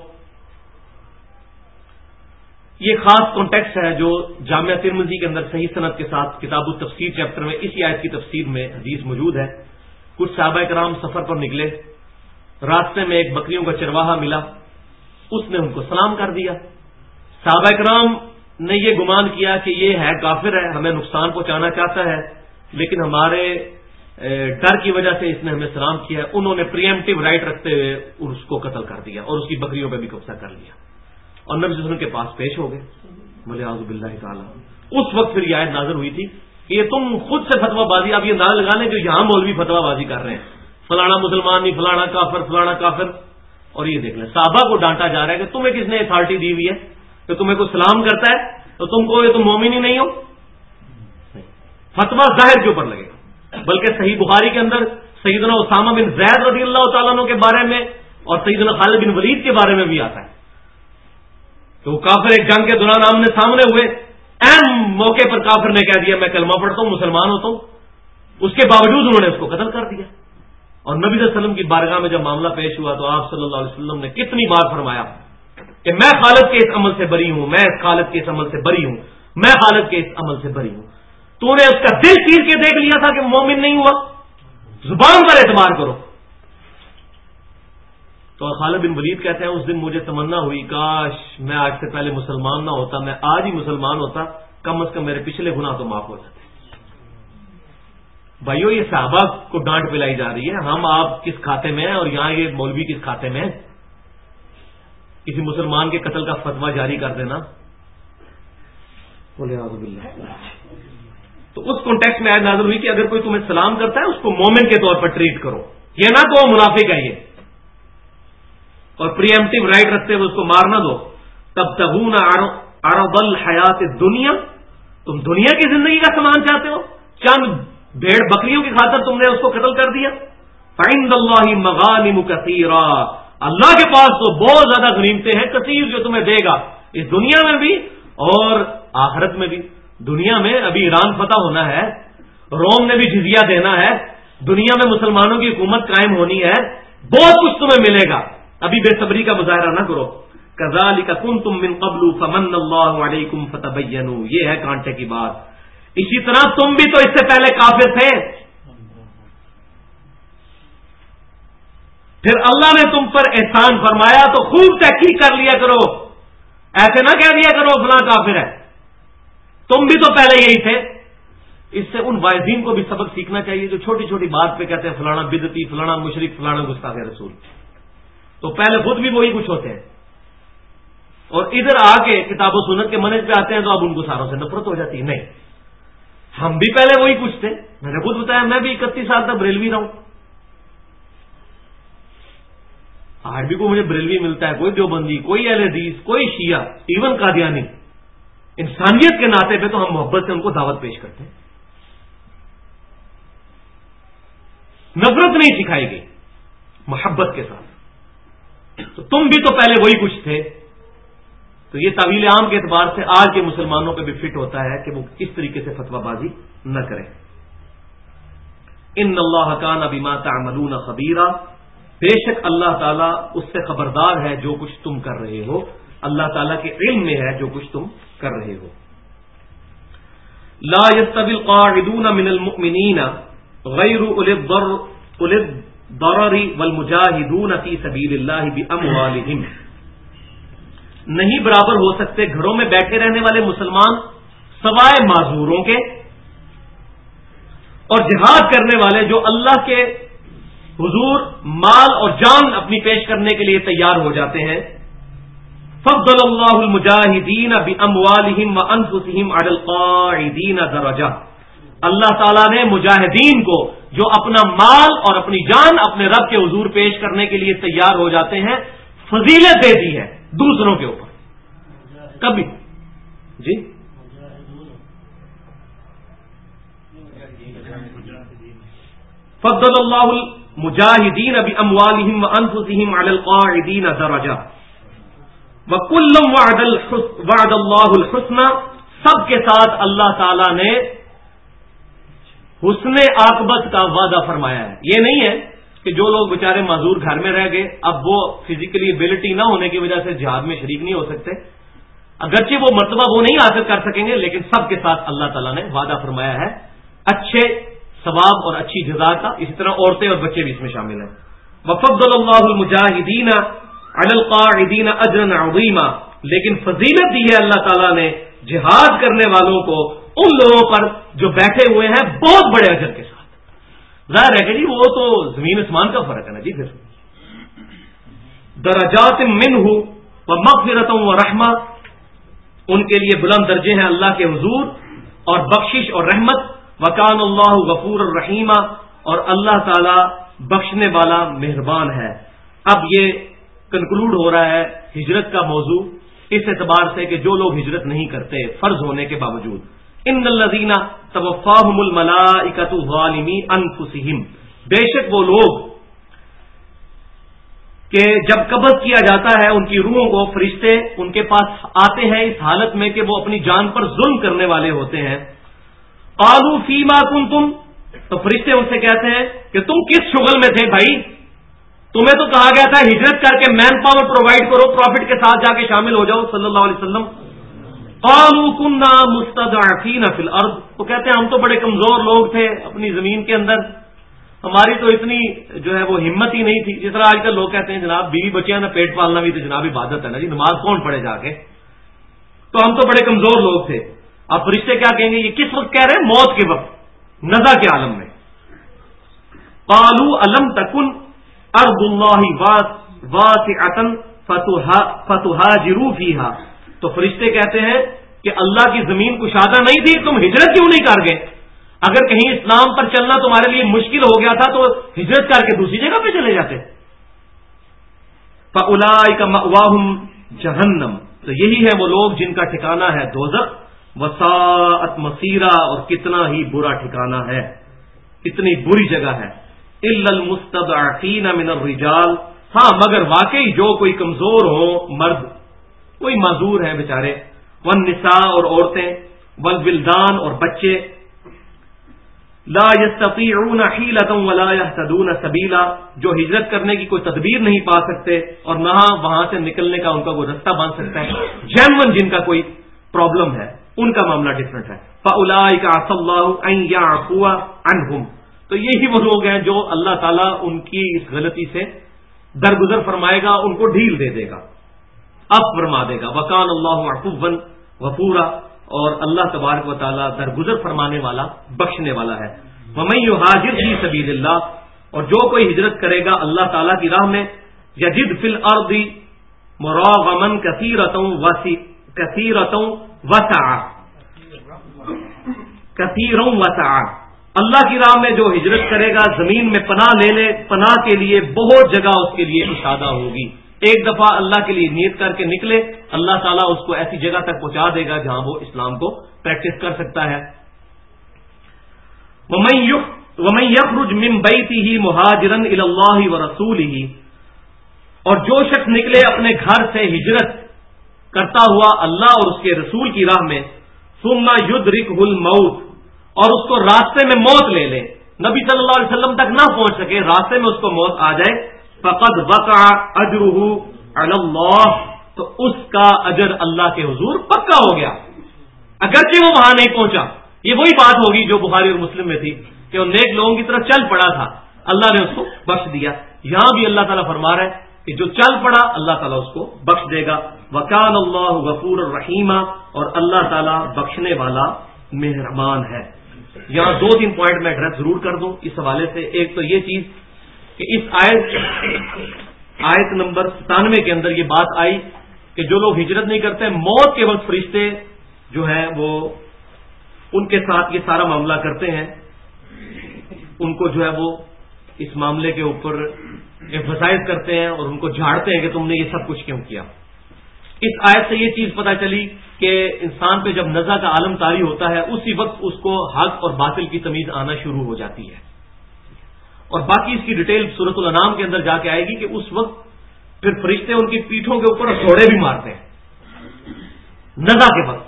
یہ خاص کانٹیکسٹ ہے جو جامعہ ترمذی کے اندر صحیح سند کے ساتھ کتاب التفسیر چیپٹر میں اسی آیت کی تفسیر میں حدیث موجود ہے۔ کچھ صحابہ کرام سفر پر نکلے، راستے میں ایک بکریوں کا چرواہا ملا، اس نے ان کو سلام کر دیا۔ صحابہ کرام نے یہ گمان کیا کہ یہ ہے کافر ہے، ہمیں نقصان پہنچانا چاہتا ہے، لیکن ہمارے ڈر کی وجہ سے اس نے ہمیں سلام کیا ہے۔ انہوں نے پریمپٹیو رائٹ رکھتے ہوئے اس کو قتل کر دیا اور اس کی بکریوں پہ بھی قبضہ کر لیا، اور نبی صلی اللہ علیہ وسلم کے پاس پیش ہو گئے، بولے اعوذ باللہ تعالیٰ۔ اس وقت پھر یہ آیت نازل ہوئی تھی کہ یہ تم خود سے فتویٰ بازی، اب یہ نہ لگا لیں جو یہاں مولوی فتویٰ بازی کر رہے ہیں، فلانا مسلمان نہیں، فلانا کافر، فلانا کافر، اور یہ دیکھ لیں صحابہ کو ڈانٹا جا رہا ہے کہ تمہیں کس نے اتھارٹی دی ہوئی ہے کہ تمہیں کوئی سلام کرتا ہے تو تم کو یہ تم مومن ہی نہیں ہو؟ فتویٰ ظاہر کے اوپر لگے گا۔ بلکہ صحیح بخاری کے اندر سیدنا اسامہ بن زید رضی اللہ تعالیٰ عنہ کے بارے میں اور سیدنا خالد بن ولید کے بارے میں بھی آتا ہے کہ وہ کافر ایک جنگ کے دوران آمنے سامنے ہوئے، اہم موقع پر کافر نے کہہ دیا میں کلمہ پڑھتا ہوں، مسلمان ہوتا ہوں، اس کے باوجود انہوں نے اس کو قتل کر دیا۔ اور نبی صلی اللہ علیہ وسلم کی بارگاہ میں جب معاملہ پیش ہوا تو آپ صلی اللہ علیہ وسلم نے کتنی بار فرمایا کہ میں خالد کے اس عمل سے بری ہوں، میں اس خالد کے اس عمل سے بری ہوں، میں خالد کے اس عمل سے بری ہوں۔ تو نے اس کا دل چیر کے دیکھ لیا تھا کہ مومن نہیں ہوا، زبان پر اعتبار کرو۔ تو خالد بن ولید کہتے ہیں اس دن مجھے تمنا ہوئی کاش میں آج سے پہلے مسلمان نہ ہوتا، میں آج ہی مسلمان ہوتا، کم از کم میرے پچھلے گناہ تو معاف ہو جاتے۔ بھائیو یہ صحابہ کو ڈانٹ پلائی جا رہی ہے، ہم آپ کس کھاتے میں ہیں اور یہاں یہ مولوی کس کھاتے میں ہے؟ کسی مسلمان کے قتل کا فتویٰ جاری کر دینا. تو اس کانٹیکسٹ میں آیت نازل ہوئی کہ اگر کوئی تمہیں سلام کرتا ہے اس کو مومن کے طور پر ٹریٹ کرو، یہ نہ کہ وہ منافق ہے یہ، اور پری ایمپٹیو رائٹ رکھتے ہوئے اس کو مار نہ دو. تب تبون عرض الحیات الدنیا، تم دنیا کی زندگی کا سامان چاہتے ہو، چند بھیڑ بکریوں کی خاطر تم نے اس کو قتل کر دیا. فعند اللہ مغانم کثیرہ، اللہ کے پاس تو بہت زیادہ غنیمتیں ہیں کثیر جو تمہیں دے گا اس دنیا میں بھی اور آخرت میں بھی. دنیا میں ابھی ایران فتح ہونا ہے، روم نے بھی جزیہ دینا ہے، دنیا میں مسلمانوں کی حکومت قائم ہونی ہے، بہت کچھ تمہیں ملے گا. ابھی بے صبری کا مظاہرہ نہ کرو. کذالک کنتم من قبل فمن اللہ علیکم فتبینوا، یہ ہے کانٹے کی بات. اسی طرح تم بھی تو اس سے پہلے کافر تھے، پھر اللہ نے تم پر احسان فرمایا تو خوب تحقیق کر لیا کرو، ایسے نہ کہہ دیا کرو فلاں کافر ہے، تم بھی تو پہلے یہی تھے. اس سے ان واعظین کو بھی سبق سیکھنا چاہیے جو چھوٹی چھوٹی بات پہ کہتے ہیں فلانا بدعتی، فلانا مشرک، فلانا گستاخ رسول. تو پہلے خود بھی وہی کچھ ہوتے ہیں اور ادھر آ کے کتاب و سنت کے منہج پہ آتے ہیں تو اب ان کو ساروں سے نفرت ہو جاتی ہے. نہیں، ہم بھی پہلے وہی کچھ تھے. میں نے خود بتایا میں بھی 31 سال تک بریلوی رہا ہوں، آج بھی کوئی مجھے بریلوی ملتا ہے، کوئی دیوبندی، کوئی اہل حدیث، کوئی شیعہ، ایون قادیانی. انسانیت کے ناطے پہ تو ہم محبت سے ان کو دعوت پیش کرتے ہیں. نفرت نہیں سکھائی گئی، محبت کے ساتھ. تو تم بھی تو پہلے وہی کچھ تھے. تو یہ تعویل عام کے اعتبار سے آج کے مسلمانوں پہ بھی فٹ ہوتا ہے کہ وہ اس طریقے سے فتویٰ بازی نہ کریں. ان اللہ کان بما تعملون خبیرا، بے شک اللہ تعالیٰ اس سے خبردار ہے جو کچھ تم کر رہے ہو، اللہ تعالیٰ کے علم میں ہے جو کچھ تم کر رہے ہو. لا يستوي القاعدون من المؤمنین غیر اولی الضرر والمجاہدون فی سبیل اللہ باموالہم، نہیں برابر ہو سکتے گھروں میں بیٹھے رہنے والے مسلمان سوائے معذوروں کے اور جہاد کرنے والے جو اللہ کے حضور مال اور جان اپنی پیش کرنے کے لیے تیار ہو جاتے ہیں. فضل اللہ المجاہدین باموالہم وانفسہم علی القاعدین درجہ، اللہ تعالیٰ نے مجاہدین کو جو اپنا مال اور اپنی جان اپنے رب کے حضور پیش کرنے کے لیے تیار ہو جاتے ہیں فضیلت دے دی ہے دوسروں کے اوپر. کبھی جی فضل اللہ المجاہدین باموالہم وانفسہم علی القاعدین درجہ وَكُلٌّ وَعَدَ اللَّهُ الْحُسْنَى، سب کے ساتھ اللہ تعالیٰ نے حسن عاقبت کا وعدہ فرمایا ہے. یہ نہیں ہے کہ جو لوگ بیچارے معذور گھر میں رہ گئے اب وہ فزیکلی ایبلٹی نہ ہونے کی وجہ سے جہاد میں شریک نہیں ہو سکتے، اگرچہ وہ مرتبہ وہ نہیں حاصل کر سکیں گے، لیکن سب کے ساتھ اللہ تعالیٰ نے وعدہ فرمایا ہے اچھے ثواب اور اچھی جزا کا. اسی طرح عورتیں اور بچے بھی اس میں شامل ہیں. وَفَضَّلَ اللَّهُ الْمُجَاهِدِينَ عَلَى الْقَاعِدِينَ أَجْرًا عَظِيمًا، لیکن فضیلت دی ہے اللہ تعالیٰ نے جہاد کرنے والوں کو ان لوگوں پر جو بیٹھے ہوئے ہیں بہت بڑے اجر کے ساتھ. ظاہر ہے کہ جی وہ تو زمین آسمان کا فرق ہے نا جی. پھر درجات منہ ومغفرۃ ورحمہ، ان کے لیے بلند درجے ہیں اللہ کے حضور اور بخشش اور رحمت. وکان اللہ غفور الرحیم، اور اللہ تعالی بخشنے والا مہربان ہے. اب یہ کنکلوڈ ہو رہا ہے ہجرت کا موضوع اس اعتبار سے کہ جو لوگ ہجرت نہیں کرتے فرض ہونے کے باوجود. ان الذین توفاہم الملائکۃ ظالمی انفسہم، بے شک وہ لوگ کہ جب قبض کیا جاتا ہے ان کی روحوں کو فرشتے ان کے پاس آتے ہیں اس حالت میں کہ وہ اپنی جان پر ظلم کرنے والے ہوتے ہیں. قالوا فیما کنتم، تو فرشتے ان سے کہتے ہیں کہ تم کس شغل میں تھے بھائی، تمہیں تو کہا گیا تھا ہجرت کر کے مین پاور پرووائڈ کرو، پروفٹ کے ساتھ جا کے شامل ہو جاؤ صلی اللہ علیہ وسلم. قالوا كنا مستضعفين في الارض، وہ کہتے ہیں ہم تو بڑے کمزور لوگ تھے اپنی زمین کے اندر، ہماری تو اتنی جو ہے وہ ہمت ہی نہیں تھی. جس طرح آج کل لوگ کہتے ہیں جناب بیوی بچیاں نہ پیٹ پالنا بھی تو جناب عبادت ہے نا جی، نماز کون پڑھے جا کے، تو ہم تو بڑے کمزور لوگ تھے. اب فرشتے کیا کہیں گے، یہ کس وقت کہہ رہے ہیں؟ موت کے وقت، نزع کے عالم میں. قالوا الم تکن ارض اللہ واسعۃ فتہاجروا فیہا، تو فرشتے کہتے ہیں کہ اللہ کی زمین کشادہ نہیں تھی، تم ہجرت کیوں نہیں کر گئے؟ اگر کہیں اسلام پر چلنا تمہارے لیے مشکل ہو گیا تھا تو ہجرت کر کے دوسری جگہ پہ چلے جاتے۔ فَأُولَٰئِكَ مَأْوَاهُمْ جَهَنَّمُ، تو یہی ہے وہ لوگ جن کا ٹھکانہ ہے دوزخ، وَسَاءَتْ مَصِيرًا، اور کتنا ہی برا ٹھکانہ ہے، کتنی بری جگہ ہے۔ إِلَّا الْمُسْتَضْعَفِينَ مِنَ الرِّجَالِ، ہاں مگر واقعی جو کوئی کمزور ہو، مرد کوئی معذور ہیں بیچارے، والنساء اور عورتیں، والولدان اور بچے، لا يستطيعون حيلة ولا يهتدون سبيلا، جو ہجرت کرنے کی کوئی تدبیر نہیں پا سکتے اور نہ وہاں سے نکلنے کا ان کا کوئی رستہ بن سکتا ہے، جنون جن کا کوئی پرابلم ہے ان کا معاملہ ڈفرنٹ ہے۔ فَأُولَٰئِكَ عَسَى اللَّهُ أَن يَعْفُوَ عَنْهُمْ، تو یہی وہ لوگ ہیں جو اللہ تعالیٰ ان کی اس غلطی سے درگزر فرمائے گا، ان کو ڈھیل دے دے گا، اب فرما دے گا۔ وَكَانَ اللَّهُ عَفُوًّا غَفُورًا، اور اللہ تبارک و تعالیٰ درگزر فرمانے والا، بخشنے والا ہے۔ وَمَن يُهَاجِرْ فِي سَبِيلِ اللَّهِ، اور جو کوئی ہجرت کرے گا اللہ تعالیٰ کی راہ میں، يَجِدْ فِي الْأَرْضِ مُرَاغَمًا كَثِيرًا وَسَعًا، اللہ کی راہ میں جو ہجرت کرے گا زمین میں پناہ لے لے، پناہ کے لیے بہت جگہ اس کے لیے کشادہ ہوگی۔ ایک دفعہ اللہ کے لیے نیت کر کے نکلے، اللہ تعالیٰ اس کو ایسی جگہ تک پہنچا دے گا جہاں وہ اسلام کو پریکٹس کر سکتا ہے۔ وَمَن يَخْرُجْ مِن بَيْتِهِ مُهَاجِرًا إِلَى اللَّهِ وَرَسُولِهِ، اور جو شخص نکلے اپنے گھر سے ہجرت کرتا ہوا اللہ اور اس کے رسول کی راہ میں، ثُمَّ يُدْرِكْهُ الْمَوْتُ، اور اس کو راستے میں موت لے لے، نبی صلی اللہ علیہ وسلم تک نہ پہنچ سکے، راستے میں اس کو موت آ جائے، فقد وقع اجرہ علی اللہ، تو اس کا اجر اللہ کے حضور پکا ہو گیا، اگرچہ وہ وہاں نہیں پہنچا۔ یہ وہی بات ہوگی جو بخاری اور مسلم میں تھی کہ وہ نیک لوگوں کی طرح چل پڑا تھا، اللہ نے اس کو بخش دیا۔ یہاں بھی اللہ تعالیٰ فرما رہا ہے کہ جو چل پڑا اللہ تعالیٰ اس کو بخش دے گا۔ وکان اللہ غفور الرحیم، اور اللہ تعالیٰ بخشنے والا مہربان ہے۔ یہاں 2-3 پوائنٹ میں ایڈریس ضرور کر دوں اس حوالے سے۔ ایک تو یہ چیز کہ اس آیت نمبر 97 کے اندر یہ بات آئی کہ جو لوگ ہجرت نہیں کرتے، موت کے وقت فرشتے جو ہیں وہ ان کے ساتھ یہ سارا معاملہ کرتے ہیں، ان کو جو ہے وہ اس معاملے کے اوپر ایمفسائز کرتے ہیں اور ان کو جھاڑتے ہیں کہ تم نے یہ سب کچھ کیوں کیا۔ اس آیت سے یہ چیز پتہ چلی کہ انسان پہ جب نزع کا عالم طاری ہوتا ہے اسی وقت اس کو حق اور باطل کی تمیز آنا شروع ہو جاتی ہے، اور باقی اس کی ڈیٹیل سورۃ الانعام کے اندر جا کے آئے گی کہ اس وقت پھر فرشتے ان کی پیٹھوں کے اوپر ہتھوڑے بھی مارتے ہیں، نزع کے وقت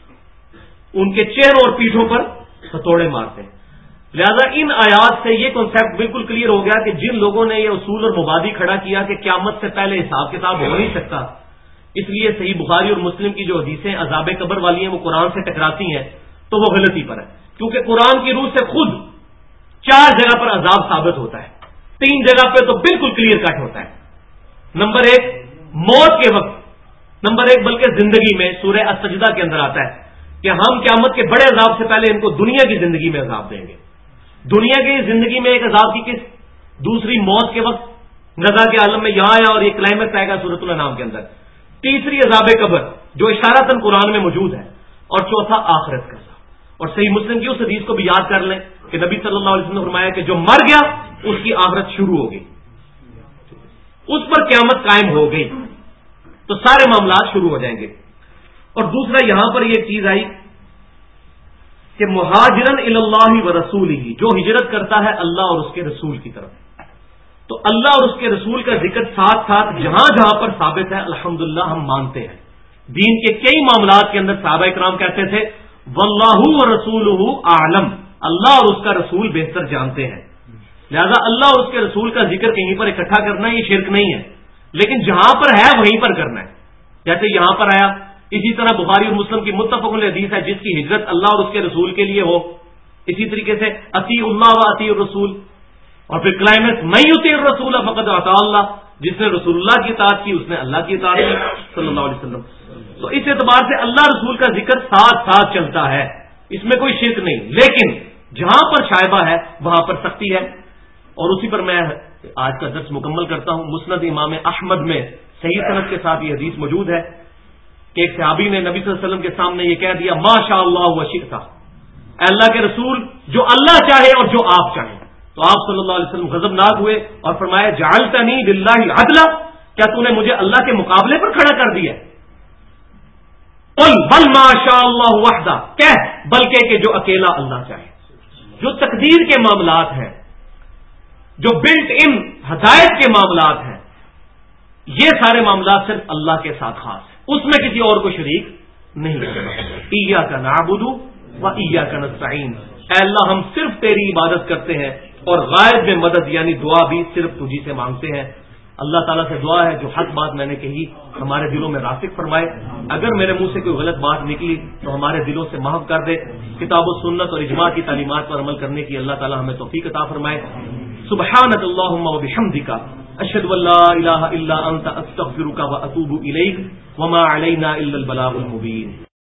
ان کے چہروں اور پیٹھوں پر ہتھوڑے مارتے ہیں۔ لہذا ان آیات سے یہ کنسیپٹ بالکل کلیئر ہو گیا کہ جن لوگوں نے یہ اصول اور مبادی کھڑا کیا کہ قیامت سے پہلے حساب کتاب ہو نہیں سکتا، اس لیے صحیح بخاری اور مسلم کی جو حدیثیں عذاب قبر والی ہیں وہ قرآن سے ٹکراتی ہیں، تو وہ غلطی پر ہے، کیونکہ قرآن کی روح سے خود 4 جگہ پر عذاب ثابت ہوتا ہے، 3 جگہ پہ تو بالکل کلیئر کٹ ہوتا ہے۔ نمبر 1 موت کے وقت، نمبر 1 بلکہ زندگی میں سورہ السجدہ کے اندر آتا ہے کہ ہم قیامت کے بڑے عذاب سے پہلے ان کو دنیا کی زندگی میں عذاب دیں گے۔ دنیا کی زندگی میں ایک عذاب کی قسط، دوسری موت کے وقت نزع کے عالم میں یہاں ہے اور یہ کلائمیکس آئے گا سورۃ الانعام کے اندر، تیسری عذاب قبر جو اشارتاً قرآن میں موجود ہے، اور چوتھا آخرت کا عذاب۔ اور صحیح مسلم کی اس حدیث کو بھی یاد کر لیں کہ نبی صلی اللہ علیہ وسلم نے فرمایا کہ جو مر گیا اس کی آخرت شروع ہو گئی، اس پر قیامت قائم ہو گئی، تو سارے معاملات شروع ہو جائیں گے۔ اور دوسرا یہاں پر یہ چیز آئی کہ مہاجرن الی اللہ ورسولہ، جو ہجرت کرتا ہے اللہ اور اس کے رسول کی طرف، تو اللہ اور اس کے رسول کا ذکر ساتھ ساتھ جہاں جہاں پر ثابت ہے الحمدللہ ہم مانتے ہیں۔ دین کے کئی معاملات کے اندر صحابہ کرام کہتے تھے واللہ ورسولہ اعلم، اللہ اور اس کا رسول بہتر جانتے ہیں، لہذا اللہ اور اس کے رسول کا ذکر کہیں پر اکٹھا کرنا یہ شرک نہیں ہے، لیکن جہاں پر ہے وہیں پر کرنا ہے، جیسے یہاں پر آیا۔ اسی طرح بخاری اور مسلم کی متفق علیہ حدیث ہے جس کی ہجرت اللہ اور اس کے رسول کے لیے ہو، اسی طریقے سے اطیع اللہ و اطیع الرسول، اور پھر کلائمیکس من یطیع الرسول فقد اطاع اللہ، جس نے رسول اللہ کی اطاعت کی اس نے اللہ کی اطاعت کی صلی اللہ علیہ وسلم۔ تو اس اعتبار سے اللہ رسول کا ذکر ساتھ ساتھ چلتا ہے، اس میں کوئی شرک نہیں، لیکن جہاں پر شائبہ ہے وہاں پر سختی ہے۔ اور اسی پر میں آج کا درس مکمل کرتا ہوں. مسند امام احمد میں صحیح سند کے ساتھ یہ حدیث موجود ہے کہ ایک صحابی نے نبی صلی اللہ علیہ وسلم کے سامنے یہ کہہ دیا ما شاء اللہ و شئت، اے اللہ کے رسول جو اللہ چاہے اور جو آپ چاہیں. تو آپ صلی اللہ علیہ وسلم غضبناک ہوئے اور فرمایا جعلتنی للہ عدلا، کیا تو نے مجھے اللہ کے مقابلے پر کھڑا کر دیا؟ قل بل ما شاء اللہ وحدہ، کہہ بلکہ کہ جو اکیلا اللہ چاہے. جو تقدیر کے معاملات ہیں، جو بلٹ ان ہدایت کے معاملات ہیں، یہ سارے معاملات صرف اللہ کے ساتھ خاص ہیں، اس میں کسی اور کو شریک نہیں کرنا. ایاک نعبد و ایاک نستعین، اے اللہ ہم صرف تیری عبادت کرتے ہیں اور غائب میں مدد یعنی دعا بھی صرف تجھی سے مانگتے ہیں. اللہ تعالیٰ سے دعا ہے جو حق بات میں نے کہی ہمارے دلوں میں راسخ فرمائے. اگر میرے منہ سے کوئی غلط بات نکلی تو ہمارے دلوں سے محو کر دے. کتاب و سنت اور اجماع کی تعلیمات پر عمل کرنے کی اللہ تعالیٰ ہمیں توفیق عطا فرمائے. سبحانک اللہم و بحمدک اشہد ان لا الہ الا انت استغفرک و اتوب الیک وما علینا الا البلاغ المبین.